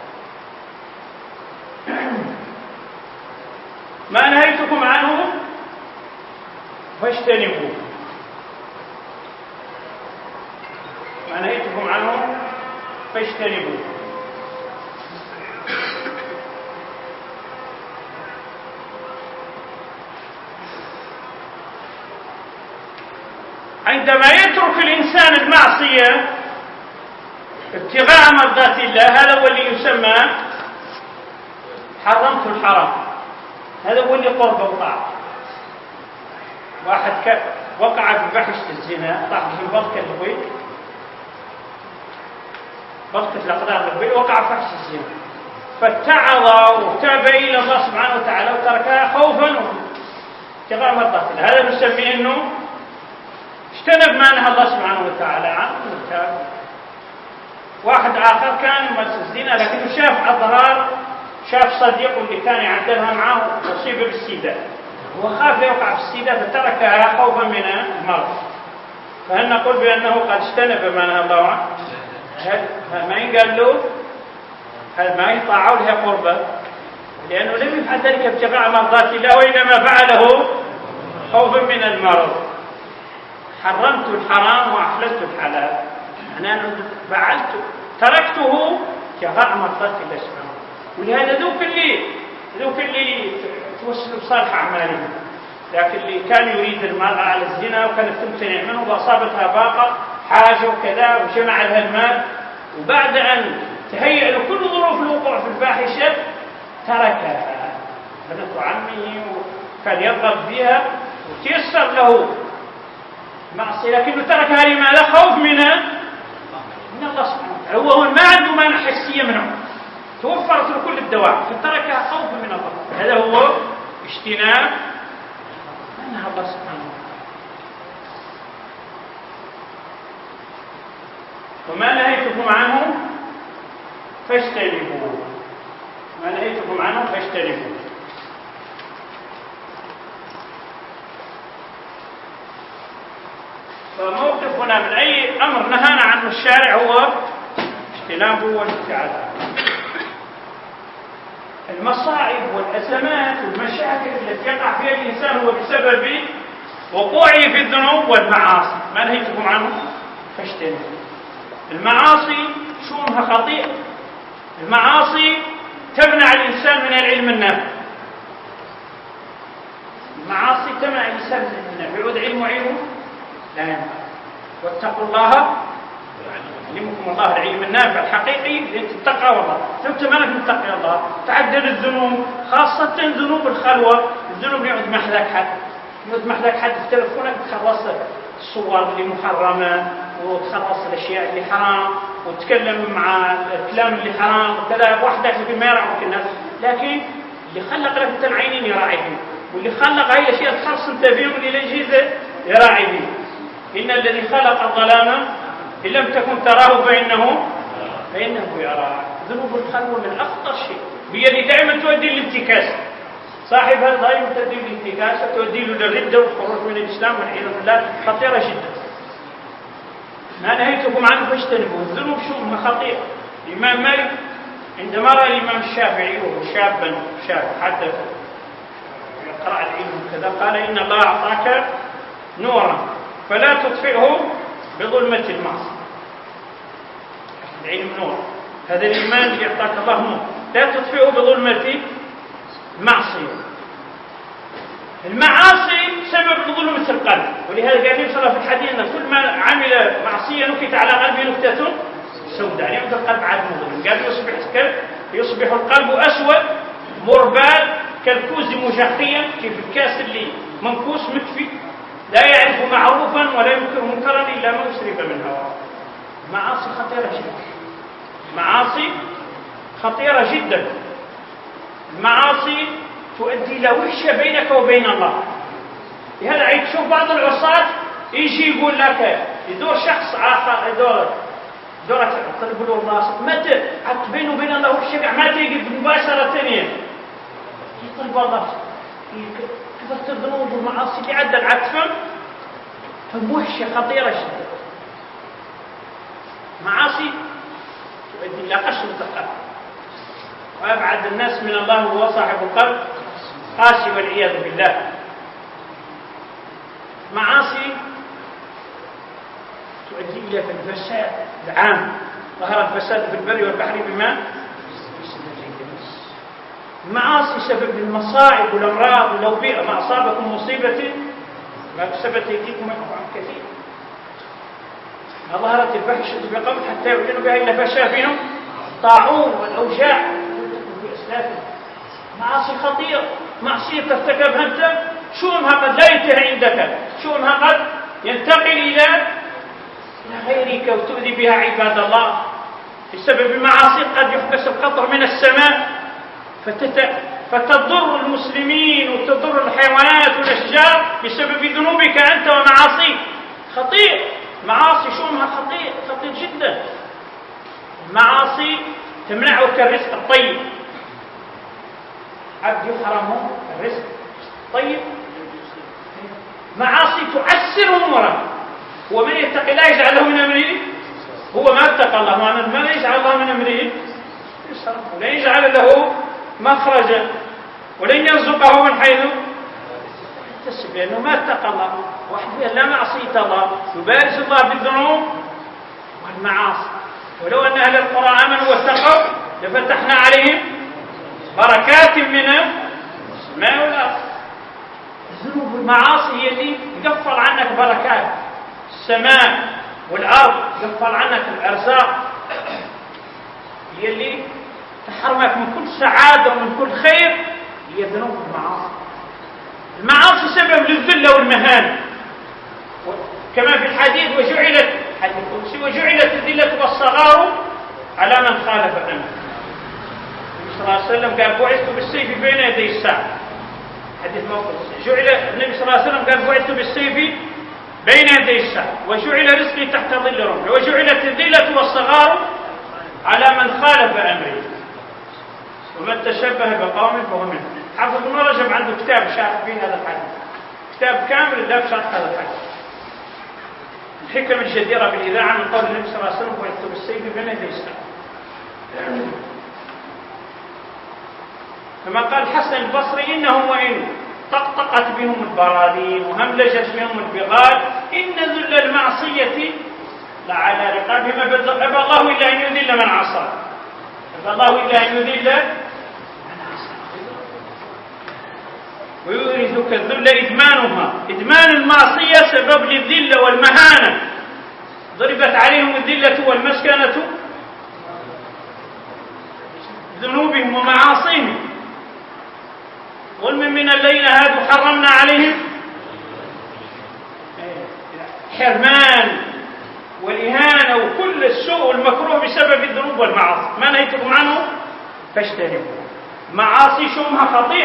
ما نهيتكم عنه فاجتنبوه، ما نهيتكم عنه فاجتنبوه. عندما يترك الإنسان المعصية ابتغاء مرضات الله، هذا هو اللي يسمى حرمت الحرام، هذا هو اللي قرب وطاعة. واحد وقع في فحش الزنا، طاح في البركة اللغوي، بركة الأقدار اللغوي، وقع في فحش الزنا فاتعظ وتاب إلى الله سبحانه وتعالى وتركها خوفا ابتغاء مرضات الله، هذا نسميه أنه اجتنب ما نهى الله سبحانه وتعالى عنه وتاب. واحد آخر كان يمارس الزنا لكنه شاف أضرار، شاف صديقه اللي كان يعدلها معه أصيب بالسيدة، هو خاف يوقع في السيدة فتركها خوفا من المرض، فهل نقول بأنه قد اجتنب ما نهى الله عنه؟ ما ينقال له هل ما يطاعوا لها قربة؟ لأنه لم يفعل ذلك ابتغاء مرضات الله، وإنما فعله خوفا من المرض. حرمت الحرام وأحللت الحلال، أنا فعلت تركته ابتغاء مرضات الله سبحانه. ولهذا ذوك اللي توصلوا بصالح أعمالهم، لكن اللي كان يريد المرأة على الزنا وكانت تمتنع منه وأصابتها باقة حاجة وكذا وجمع لها المال، وبعد أن تهيأ له كل ظروف الوقوع في الفاحشة تركها بنت عمه وكان يرغب بها وتيسر له معصية، لكنه تركها لماذا؟ خوف من الله سبحانه وتعالى. هو ما عنده مانع حسية منه، توفرت له كل الدواعي فتركها خوفا من الله. هذا هو اجتناب منها الله سبحانه وتعالى. وما نهيتكم عنه فاجتنبوه، ما نهيتكم عنه فاجتنبوه. فموقفنا من أي أمر نهانا عنه الشارع هو اجتنابه والابتعاد عنه. المصائب والأزمات والمشاكل التي يقع فيها الإنسان هو بسبب وقوعه في الذنوب والمعاصي. ما نهيتكم عنه فاجتنبوه. المعاصي شؤونها خطير، المعاصي تمنع الإنسان من العلم النافع، المعاصي تمنع الإنسان من العلم النافع. يعود علمه لا ينفع. واتقوا الله يعلمكم الله العلم النافع الحقيقي لتتقى والله. انت مالك متقي الله؟ تعدل الذنوب، خاصة ذنوب الخلوة، الذنوب يعود محلك حد في تلفونك تخلص الصور اللي محرمة وتخلص الأشياء اللي حرام وتتكلم مع الكلام اللي حرام وكذا. وحدك يمكن ما يراعوك الناس، لكن اللي خلق لك انت العينين يراعي فيه، واللي خلق هاي الأشياء تخلص انت فيهم اللي الأجهزة يراعي فيه. إن الذي خلق الظلام إن لم تكن تراه فإنه يراك. ذنوب الخلوة من أخطر شيء، هي اللي دائما تؤدي للانتكاس. صاحبها دائما تؤدي للانتكاس وتؤدي له للردة والخروج من الإسلام والعياذ بالله، خطيرة جدا. ما نهيتكم عنه فاجتنبوه. الذنوب شؤونها خطير. الإمام مالك عندما رأى الإمام الشافعي وهو شاب حدث يقرأ العلم كذا قال: إن الله أعطاك نورا فلا تطفئه بظلمة المعصية. العلم نور، هذا الإيمان اللي يعطاك الله نور، لا تطفئه بظلمة المعصية. المعاصي سبب ظلمة القلب، ولهذا قال النبي صلى الله عليه وسلم في الحديث أن كل ما عمل معصية نكت على قلبه نكتة سوداء، يعود القلب عاد مظلم. قال يصبح القلب أسود مربال كالكوز مجخيا، كيف الكاس اللي منكوس مكفي لا يعرف معروفا ولا ينكر منكرا إلا ما يسرف من هواه. معاصي خطيرة جدا، معاصي خطيرة جدا. المعاصي تؤدي إلى وحشة بينك وبين الله. لهذا عيد تشوف بعض العصاة يجي يقول لك يدور شخص آخر دورة يقول له الله متى حتى بينه وبين الله وحشة ما تيجي مباشرة ثانية يطلب الله كثرت الذنوب والمعاصي اللي عدى العتفة فموحشة خطيرة جدا. معاصي تؤدي إلى قسوة القلب، وأبعد الناس من الله هو صاحب القلب قاسي والعياذ بالله. معاصي تؤدي إلى الفساد العام، ظهر الفساد في البر والبحر بما المعاصي سبب المصائب والأمراض والأوبئة. ما أصابكم مصيبة ما كسبت أيديكم ويعفو عن كثير. ما ظهرت الفحشة بقوم حتى يعلنوا بها إلا فشا فيهم طاعون والأوجاع بأسلافهم. معاصي خطيرة، معصية ترتكبها أنت شؤونها قد لا ينتهي عندك، شؤونها قد ينتقل إلى غيرك وتؤذي بها عباد الله. بسبب المعاصي قد يحبس القطر من السماء فتضر المسلمين وتضر الحيوانات والأشجار بسبب ذنوبك أنت ومعاصيك. خطير، معاصي شؤونها خطير جدا. المعاصي تمنعك الرزق الطيب، عبد يحرم الرزق طيب. معاصي تعسر أمورك، ومن يتق الله يجعل له من أمره، هو ما اتقى الله ما يجعل الله من أمره ولن يجعل له مخرجا ولن يرزقه من حيث يحتسب، لأنه ما اتقى الله. واحد لا معصية الله يبارز الله بالذنوب والمعاصي. ولو أن أهل القرى آمنوا واتقوا لفتحنا عليهم بركات من السماء والأرض. الذنوب والمعاصي هي اللي تقفل عنك بركات السماء والأرض، تقفل عنك الأرزاق، هي اللي تحرمك من كل سعادة ومن كل خير، هي الذنوب والمعاصي. المعاصي سبب للذلة والمهانة، كما في الحديث وجعلت الذلة والصغار على من خالف أمره. النبي صلى الله عليه وسلم قال بعثت بالسيف بين يدي الساعة، حديث موقف. النبي صلى الله عليه وسلم قال بعثت بالسيف بين يدي الساعة وجعل رزقي تحت ظل رمحي وجعلت الذلة والصغار على من خالف أمره ومن تشبه بقوم فهو منه. حافظ ابن رجب عنده كتاب شارح فيه هذا الحديث، كتاب كامل له شرح هذا الحديث. الحكم الجديرة بالإذاعة من قول النبي صلى الله عليه وسلم بعثت بالسيف بين يدي الساعة. كما قال الحسن البصري إنهم وإن طقطقت بهم البراذين وهملجت بهم البغال إن ذل المعصية لعلى رقابهم أبى الله إلا أن يذل من عصى، أبى الله إلا أن يذل من عصى. ويورثك الذل إدمانها، إدمان المعصية سبب للذلة والمهانة. ضربت عليهم الذلة والمسكنة ذنوبهم ومعاصيهم. من الذين هادوا حرمنا عليهم حرمان والإهانة وكل السوء والمكروه بسبب الذنوب والمعاصي. ما نهيتكم عنه فاجتنبوه. معاصي شؤمها خطير.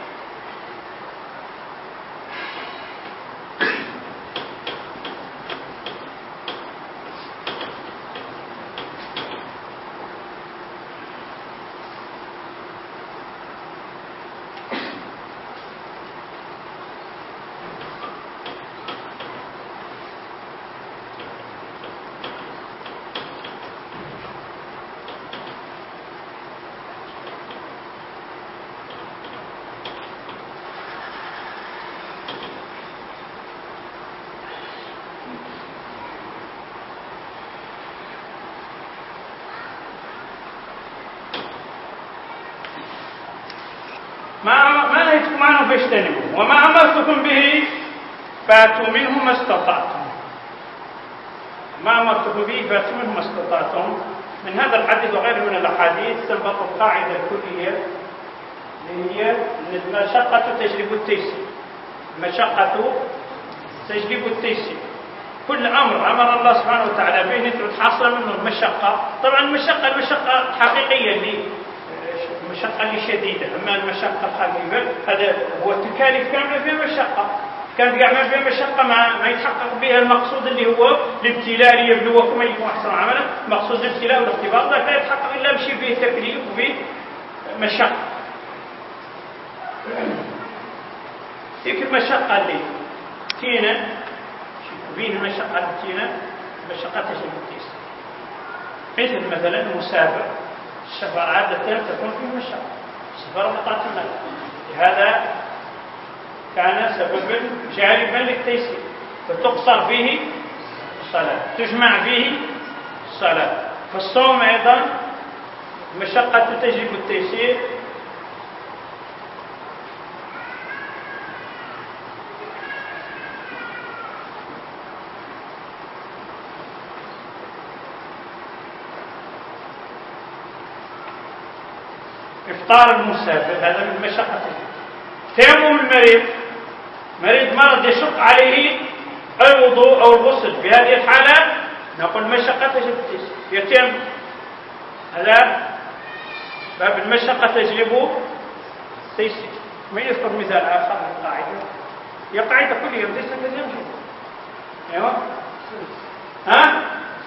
ما نهيتكم عنه فاجتنبوه وما أمرتكم به فاتوا منه ما استطعتم. ما أمرتكم به فاتوا منه ما استطعتم. من هذا الحديث وغيره من الأحاديث تنبط القاعدة الكلية اللي هي أن المشقة تجلب التيسير. المشقة تجلب التيسير. كل أمر أمر الله سبحانه وتعالى به تحصل منه المشقة. طبعا المشقة الحقيقية اللي المشقة اللي شديدة. أما المشقة الخفيفة هذا هو التكاليف كاملة فيها مشقة، كانت يعمل فيها مشقة ما يتحقق بها المقصود اللي هو الابتلاء ليبلوكم أيكم أحسن عملا. مقصود الابتلاء والاختبار لا يتحقق إلا بشيء فيه تكليف وفيه مشقة. تلك المشقة اللي تينا فيه المشقة اللي تينا مشقة تجلب التيسير. مثل مثلا المسافر السفر عادة تكون فيه مشقة، السفر مقاطع المال، لهذا كان سببا جالبا للتيسير. فتقصر فيه الصلاة، تجمع فيه الصلاة. فالصوم أيضا مشقة تجلب التيسير. إفطار المسافر هذا من مشقة. تيمم المريض، مرض يشق عليه الوضوء أو الغسل، في هذه الحالة نقول مشقة تجلب التيسير. يتم هذا باب المشقة تجلب التيسير. من يذكر مثال آخر للقاعدة؟ هي قاعدة كل يوم ليس كل يوم شيء. أيوه ها؟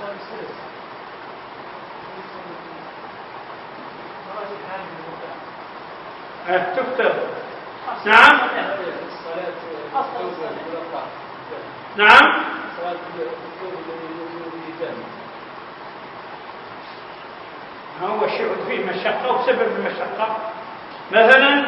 تفتر. نعم نعم هو الشعور فيه مشقة وسبب المشقة مثلا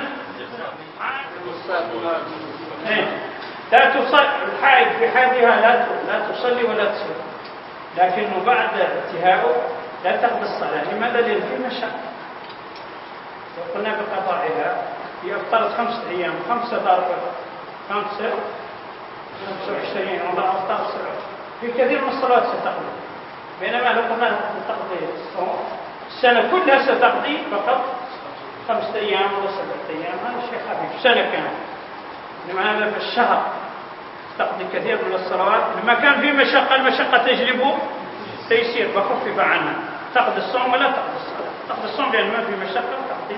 لا تصلي الحائض في حيضها لا تصلي ولا تصلي، لكنه بعد انتهائه لا تقضي الصلاة. لماذا؟ لأن في مشقة. وقلنا بقضائها يفترض 5 أيام، 5 ضرب 5 25 والله أفترض 7 في كثير من الصلوات ستقضي، بينما لو قلنا تقضي السنة كلها ستقضي فقط 5 أيام ولا 7 أيام، هذا شيء خفيف سنة كاملة. إنما هذا في الشهر تقضي كثير من الصلوات. لما كان في مشقة، المشقة تجلب تيسير فخفف عنها. تقضي الصوم ولا تقضي الصلاة؟ تقضي الصوم لأن ما في مشقة تقضي.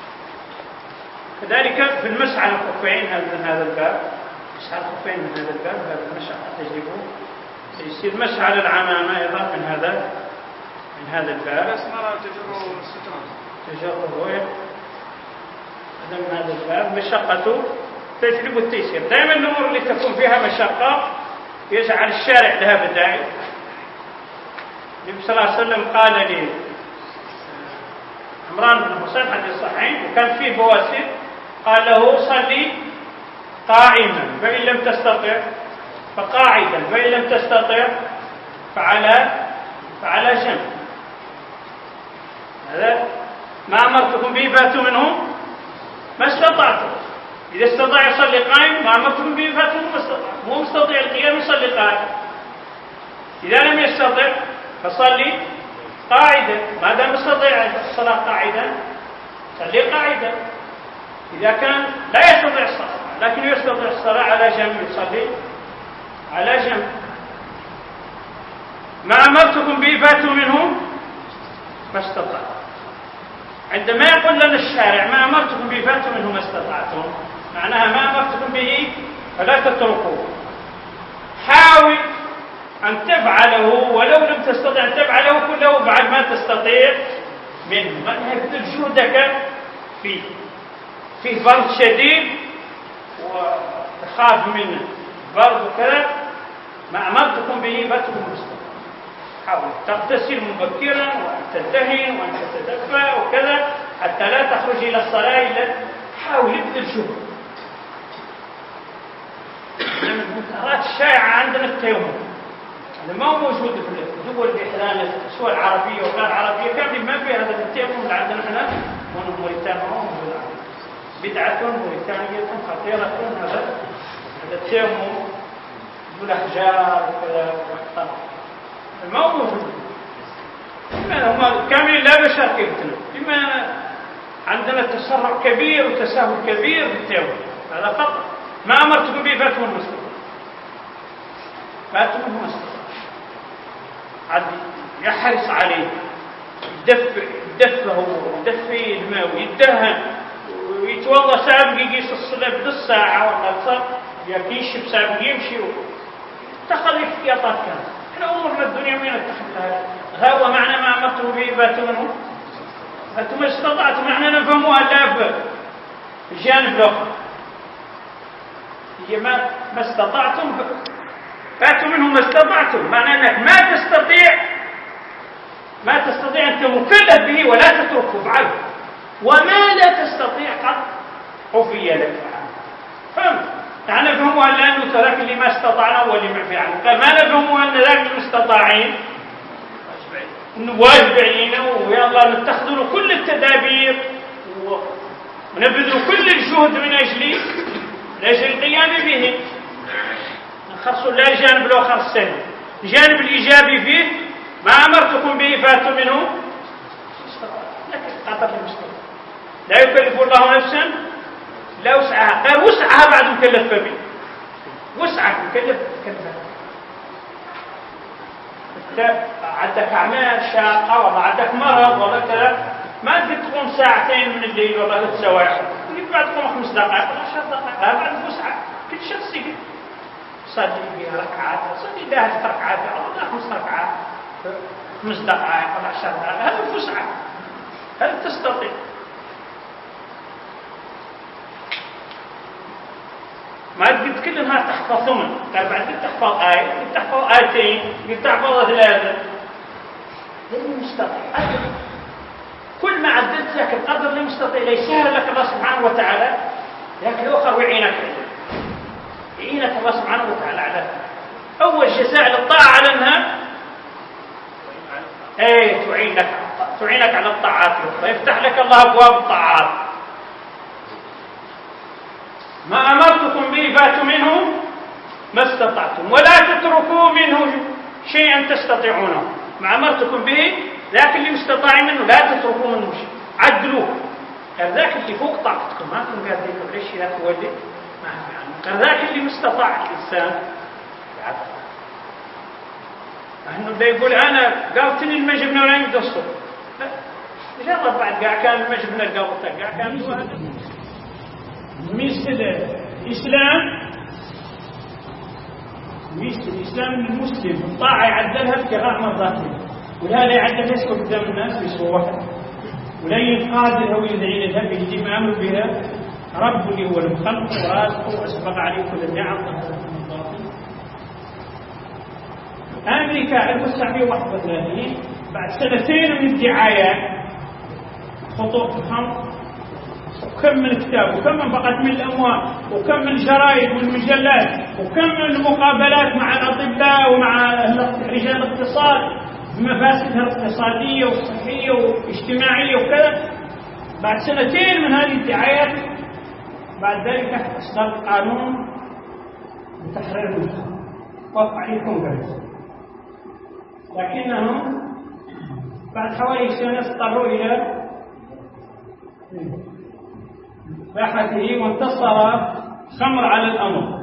كذلك في المسح على الخفين من هذا الباب، مسح على الخفين من هذا الباب هذا المشقة تجلب تيسير. مسح على العمامة أيضا من هذا الباب. بس نرى تجره هذا من هذا الباب. مشقة تجلب التيسير. دائما الأمور اللي تكون فيها مشقة يجعل الشارع لها بدائل. النبي صلى الله عليه وسلم قال لي عمران بن حسين حديث صحيح وكان فيه بواسير، قال له صلي قائما فإن لم تستطع فقاعدا فإن لم تستطع فعلى جنب. هذا ما أمرتكم به فاتوا منه ما استطعتم. إذا استطاع يصلي قائم ما أمرتكم به فاتوا منه ما استطاع. مو مستطيع القيام يصلي قائم. إذا لم يستطع فصلي قاعدا، ما دام يستطيع الصلاة قاعدا صلي قاعدا. إذا كان لا يستطيع الصلاة لكن يستطيع الصلاة على جنب يصلي على جنب. ما أمرتكم به فاتوا منه ما استطاع. عندما يقول لنا الشارع ما أمرتكم به فاتوا منه ما استطعتم، معناها ما أمرتكم به فلا تتركوه. حاول أن تفعله ولو لم تستطع أن تفعله كله بعد ما تستطيع منه. ما يبذل جهدك فيه برد شديد وتخاف منه برد وكذا، ما أمرتكم به فاتوا منه ما استطعتم. حاول تغتسل مبكرا وأن تدهن وأن تتدفى وكذا حتى لا تخرج إلى الصلاة إلا حاول ابذل جهد. من المنكرات الشائعة عندنا التيمم، هذا ما هو موجود في الدول الإحداثية سواء العربية وغير العربية كامل ما في هذا التيمم اللي عندنا احنا موريتانيا بدعة موريتانية خطيرة. هذا التيمم بالأحجار وكذا ما هو موجود. هم كامل لا بشر كيفتنا، إما عندنا تسرع كبير وتساهل كبير بالتيمم. هذا خطأ. ما أمرتكم به فاتوا منه ما استطعتم. فاتوا منه ما استطعتم. عاد يحرص عليه يدفه يدفي الماء ويدهن ويتوضا سابق يقيس الصلاة بنص ساعة ولا أكثر، يشرب سابق يمشي اتخذ احتياطات كاملة. احنا أمورنا الدنيا وين اتخذ هذا هو معنى ما أمرتم به فاتوا منه فاتوا ما استطعتم. معنى نفهموها لا في الجانب الآخر هي ما استطعتم فاتوا منه ما استطعتم، معنى أنك ما تستطيع أنت مكلف به ولا تتركه فعله، وما لا تستطيع قد عفي لك فهمت؟ يعني نفهموا أن لأنه ترك اللي ما استطعنا واللي ما فعله. قال ما نفهموا أن ذاك المستطاعين واجب علينا ويلا نتخذ له كل التدابير ونبذل كل الجهد من أجل القيام به. نخصوا لا الجانب الآخر السلبي، الجانب الإيجابي فيه ما أمرتكم به فاتوا منه لكن قدر المستطاع. لا يكلف الله نفسا لا وسعها. قال وسعها بعد مكلف به، وسعك مكلف عندك أعمال شاقة ولا عندك مرض ولا كذا ما تقدر تقوم ساعتين من الليل ولا 3 سواعي، بعد تقوم 5 دقائق ولا 10 دقائق. هذا بعد وسعك كل شيء تصير صلي فيها ركعات، صلي لها 6 ركعات ولا 5 ركعات 5 دقائق ولا 10 دقائق. هذا وسعك، هل تستطيع؟ ما قلت كلها تحفظ ثمن، قال بعد قلت تحفظ آية، قلت تحفظ آيتين، قلت تحفظ ثلاثة. للمستطيع كل ما عدلت لك القدر للمستطيع ليسهل لك الله سبحانه وتعالى، لكن الآخر يعينك يعينك الله سبحانه وتعالى على أول شيء ساعد الطاعة على أنها تعينك على الطاعات ويفتح لك الله أبواب الطاعات. ما أمرتكم به فاتوا منه ما استطعتم ولا تتركوا منه شيئا تستطيعونه. ما أمرتكم به لكن اللي مستطاع منه لا تتركوا منه شيء، عدلوه. قال ذاك اللي فوق طاقتكم ما كن قادرين ليش لا تولي ما في عنه. قال ذاك اللي مستطاع الإنسان يعدل. انه بده يقول انا قاوتني المجبنه ولا يبدا الصبح، لا جرب بعد قاع كان المجبنه القاوته قاع كان مثل الاسلام المسلم الطاعه يعدلها ابتغاء مرضات الله، ولا يعدلها يسكت قدام الناس بيسوى واحد، ولا يقادرها ويدعي لها بيجي ما امر بها رب اللي هو الخلق ورازقه واسبغ عليه كل النعم. أمريكا 1931 بعد سنتين من الدعايات خطوط الخمر وكم من كتاب وكم من فقط من الأموال وكم من الجرائد والمجلات وكم من المقابلات مع الأطباء ومع رجال الاقتصاد بمفاسدها الاقتصادية والصحية والاجتماعية وكذا. بعد سنتين من هذه الدعايات بعد ذلك أصدر قانون بتحرير المجتمع وقع عليه الكونغرس، لكنهم بعد حوالي سنة اضطروا إلى باحته وانتصر خمر على الأمر.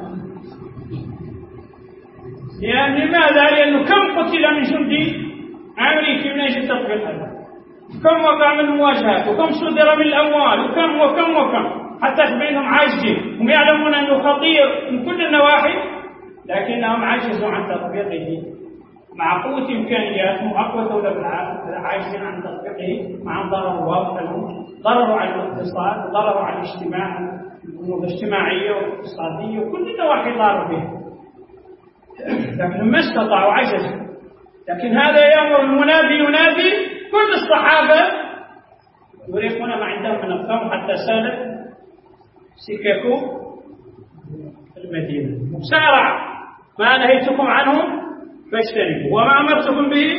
لماذا؟ لأنه كم قتل من جندي أمريكي من أجل تطبيق هذا، كم وقع من المواجهات وكم صدر من الأموال وكم حتى تبينهم عاجزين، هم يعلمون أنه خطير من كل النواحي لكنهم عجزوا عن تطبيقه مع قوة إمكانياتهم وأقوى دولة بالعالم عاجزين عن تطبيقه مع ضرر واضح لهم، ضرر على الاقتصاد وضرر على الاجتماع الأمور الاجتماعية والاقتصادية وكل النواحي ضار بها، لكن ما استطاعوا عجزوا. لكن هذا يأمر المنادي ينادي كل الصحابة يريقون ما عندهم من الخمر حتى سالت سككوا المدينة. مسارع ما نهيتكم عنه فاجتنبوا وما أمرتكم به.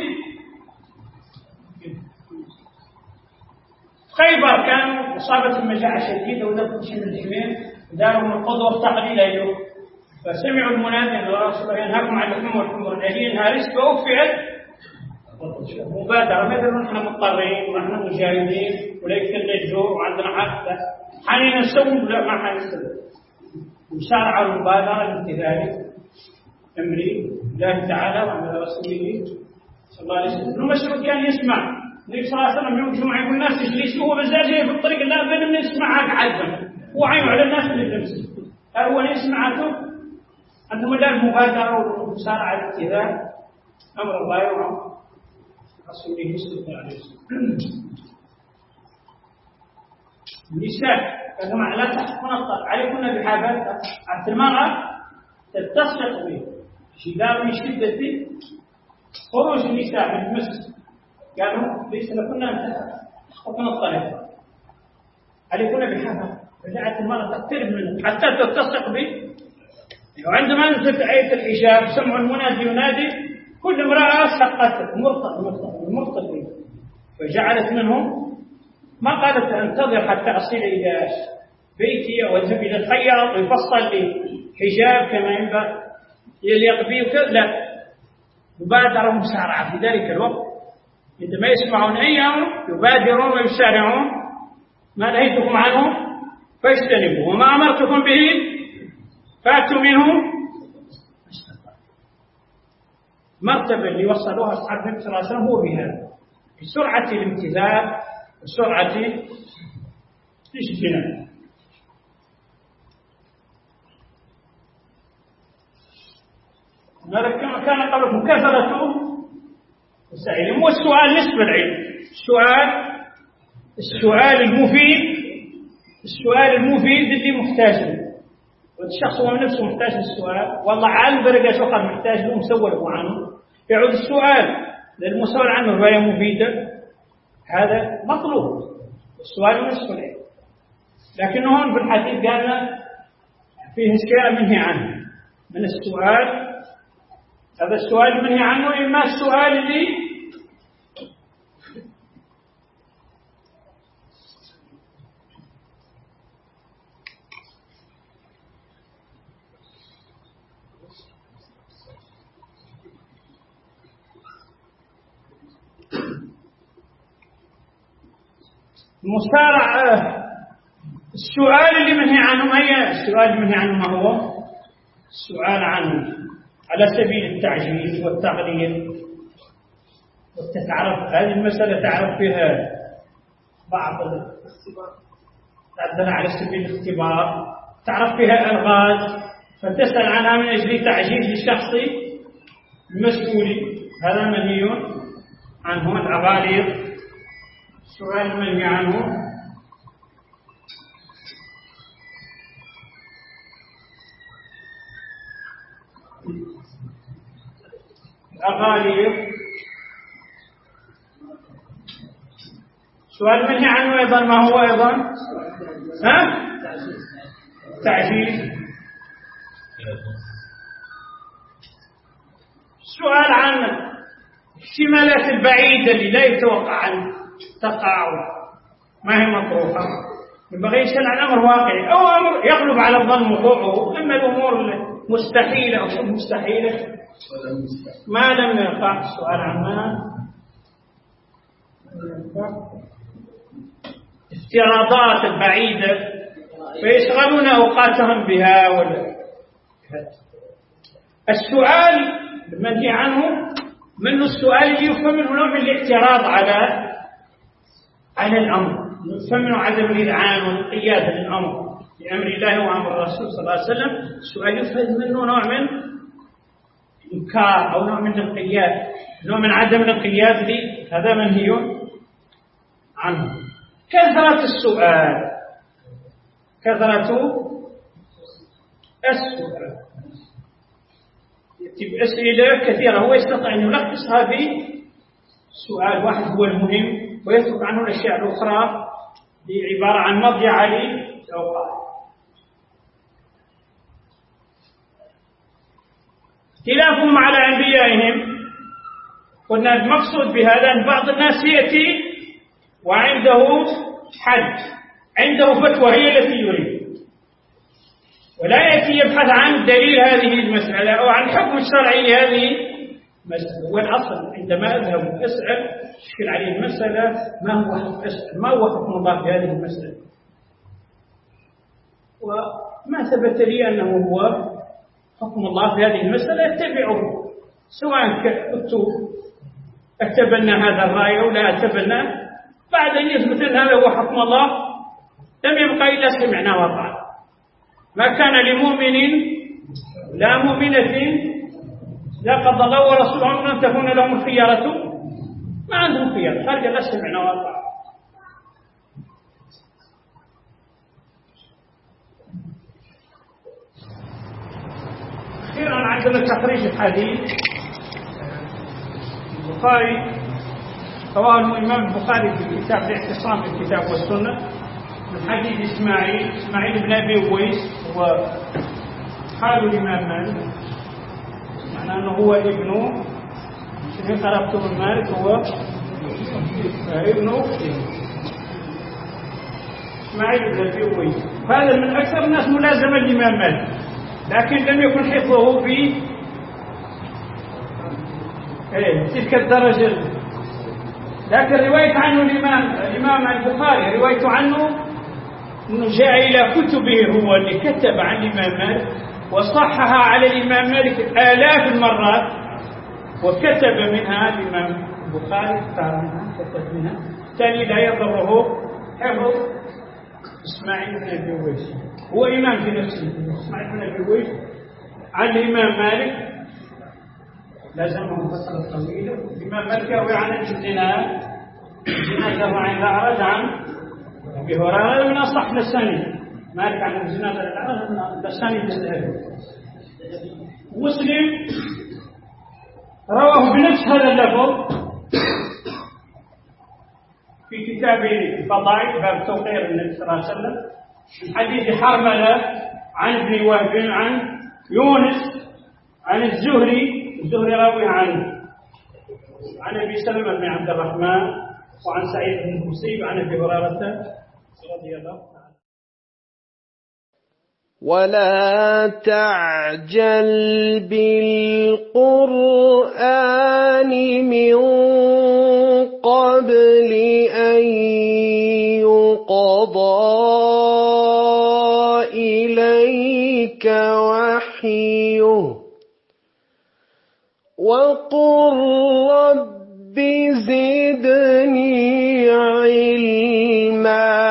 خيبر كانوا أصابت المجاعة شديدة ودخلوا شبه الحمير وداروا من القدوة التقليل أيضا، فسمعوا المنادي أن الله ينهاكم عن اللحوم والحمر الأهلية رزق وأوفئت مبادرة. مثل نحن مضطرين ونحن مجاهدين وليس الجوع وعندنا حتى حين نسوي لا ما حنسوي. وشرع المبادرة لامتثال أمر الله تعالى وأمر رسوله صلى الله عليه وسلم. ابن مسعود كان يسمع النبي صلى الله عليه وسلم يوم جمعة يقول الناس يجلسوا هو مزاجه في الطريق لا بد من يسمعك عزم هو عينه على الناس اللي يجلسوا هو يسمعكم أنه لا المبادرة والمسارعة لامتثال أمر الله وأمر رسوله صلى الله عليه وسلم. النساء كما لا تحقن عليكن بحاجات المرأة تتصدق به شدار من شدة خروج النساء من المسجد قالوا ليس لكن أن تحققن الطريق عليكن بحاجة، فجعلت المرأة تقترب منه حتى تتصدق به. وعندما نزلت آية الحجاب سمعوا المنادي ينادي كل امرأة سقطت مرتقبة فجعلت منهم ما قالت انتظر حتى أصل إلى بيتي أو أذهب إلى الخياط ويفصل لي حجاب كما ينبغي يليق به وكذا، لا مبادرة مسارعة في ذلك الوقت عندما يسمعون أي أمر يبادرون ويسارعون. ما نهيتكم عنه فاجتنبوا وما أمرتكم به فاتوا منه. مرتبة اللي وصلوها أصحاب النبي صلى الله عليه وسلم هو بهذا بسرعة الامتثال وسرعة الاجتناب. هذا كما كان قبلكم كثرة السائلين. والسؤال نصف العلم. السؤال المفيد اللي محتاج له والشخص هو نفسه محتاج للسؤال، والله عالم درجة أخرى محتاج له مسوله عنه، يعود السؤال للمسؤول عنه رواية مفيدة، هذا مطلوب، السؤال نصف العلم. لكن هون في الحديث قالنا فيه أشياء منهي عنه من السؤال. هذا السؤال المنهي عنه إما السؤال اللي مسارع. السؤال اللي منهي عنه ما هي السؤال المنهي عنه ما هو السؤال عنه على سبيل التعجيز والتغليظ والتتعرف. هذه المسألة تعرف فيها بعض تعدل على سبيل الاختبار، تعرف فيها ألغاز فتسأل عنها من أجل تعجيز الشخص المسؤول، هذا منهي عنه. الأغاليظ السؤال المنهي عنه الأغاليظ. سؤال منهي عنه أيضا ما هو أيضا تعجيز. السؤال عن الاحتمالات البعيدة اللي لا يتوقع أن تقع ما هي مطروحة، ينبغي يسأل عن أمر واقعي أو أمر يغلب على الظن وقوعه. أما الأمور المستحيلة أو مستحيلة ما لم يقع السؤال عنها افتراضات البعيدة فيشغلون أوقاتهم بها. السؤال المنهي عنه منه السؤال اللي يفهم منه نوع من الاعتراض على الأمر، يفهم منه عدم الإذعان والقيادة للأمر بأمر الله وأمر الرسول صلى الله عليه وسلم. السؤال يفهم منه نوع من إنكار أو نوع من الانقياد، نوع من عدم الانقياد لي، هذا منهي عنه. كثرة السؤال، كثرة السؤال يأتي بأسئلة كثيرة، هو يستطيع أن يلخصها بسؤال واحد هو المهم ويترك عنه الأشياء الأخرى بعبارة عن مضيعة للأوقات. اختلافهم على أنبيائهم، قلنا المقصود بهذا أن بعض الناس يأتي وعنده حد، عنده فتوى هي التي يريد، ولا يأتي يبحث عن دليل هذه المسألة أو عن حكم الشرعي لهذه المسألة. والأصل عندما أذهب وأسأل أشكل عليه المسألة ما هو حكم الله في هذه المسألة، وما ثبت لي أنه هو حكم الله في هذه المسألة اتبعه، سواء كنت أتبنى هذا الرأي أو لا أتبنى. بعد أن يثبت أن هذا هو حكم الله لم يبقى إلا سمعنا وطعنا. ما كان لمؤمن لا مؤمنة لا قضى الله ورسوله أن تكون لهم الخيارة، ما عندهم خيار، خارج لا سمعنا وطعنا. أخيرا عندنا تخريج الحديث. البخاري رواه الإمام البخاري في كتاب الاعتصام بالكتاب والسنة من حديث إسماعيل بن أبي أويس، هو حال الإمام مالك، معناه أنه هو ابنه، إن قرأته من مالك هو ابنه إسماعيل بن أبي أويس. هذا من أكثر الناس ملازمة للإمام مالك، لكن لم يكن حفظه في تلك الدرجة. لكن رواية عنه الإمام البخاري روايته عنه أنه جاء إلى كتبه هو اللي كتب عن الإمام مالك وصحها على الإمام مالك آلاف المرات، وكتب منها الإمام البخاري كتب منها ثاني لا يضره حفظ إسماعيل بن أبي أويس. هو إمام في نفسه إسماعيل بن أبي أويس عن الإمام مالك، لازمه فترة طويلة. الإمام مالك يروي عن الزنا عن الأعرج عن أبي هريرة من أصح السنة، مالك عن الجنازة الثاني مسلم رواه بنفس هذا اللفظ في كتاب الفضائل باب توقير النبي صلى الله عليه وسلم من حديث حرملة عن ابن وهب عن يونس عن الزهري راوي عن ابي سلمة بن عبد الرحمن وعن سعيد بن المسيب عن ابي هريرة رضي الله عنه. ولا تعجل بالقرآن من قبل أن يقضى إليك وحيه وقل رب زدني علما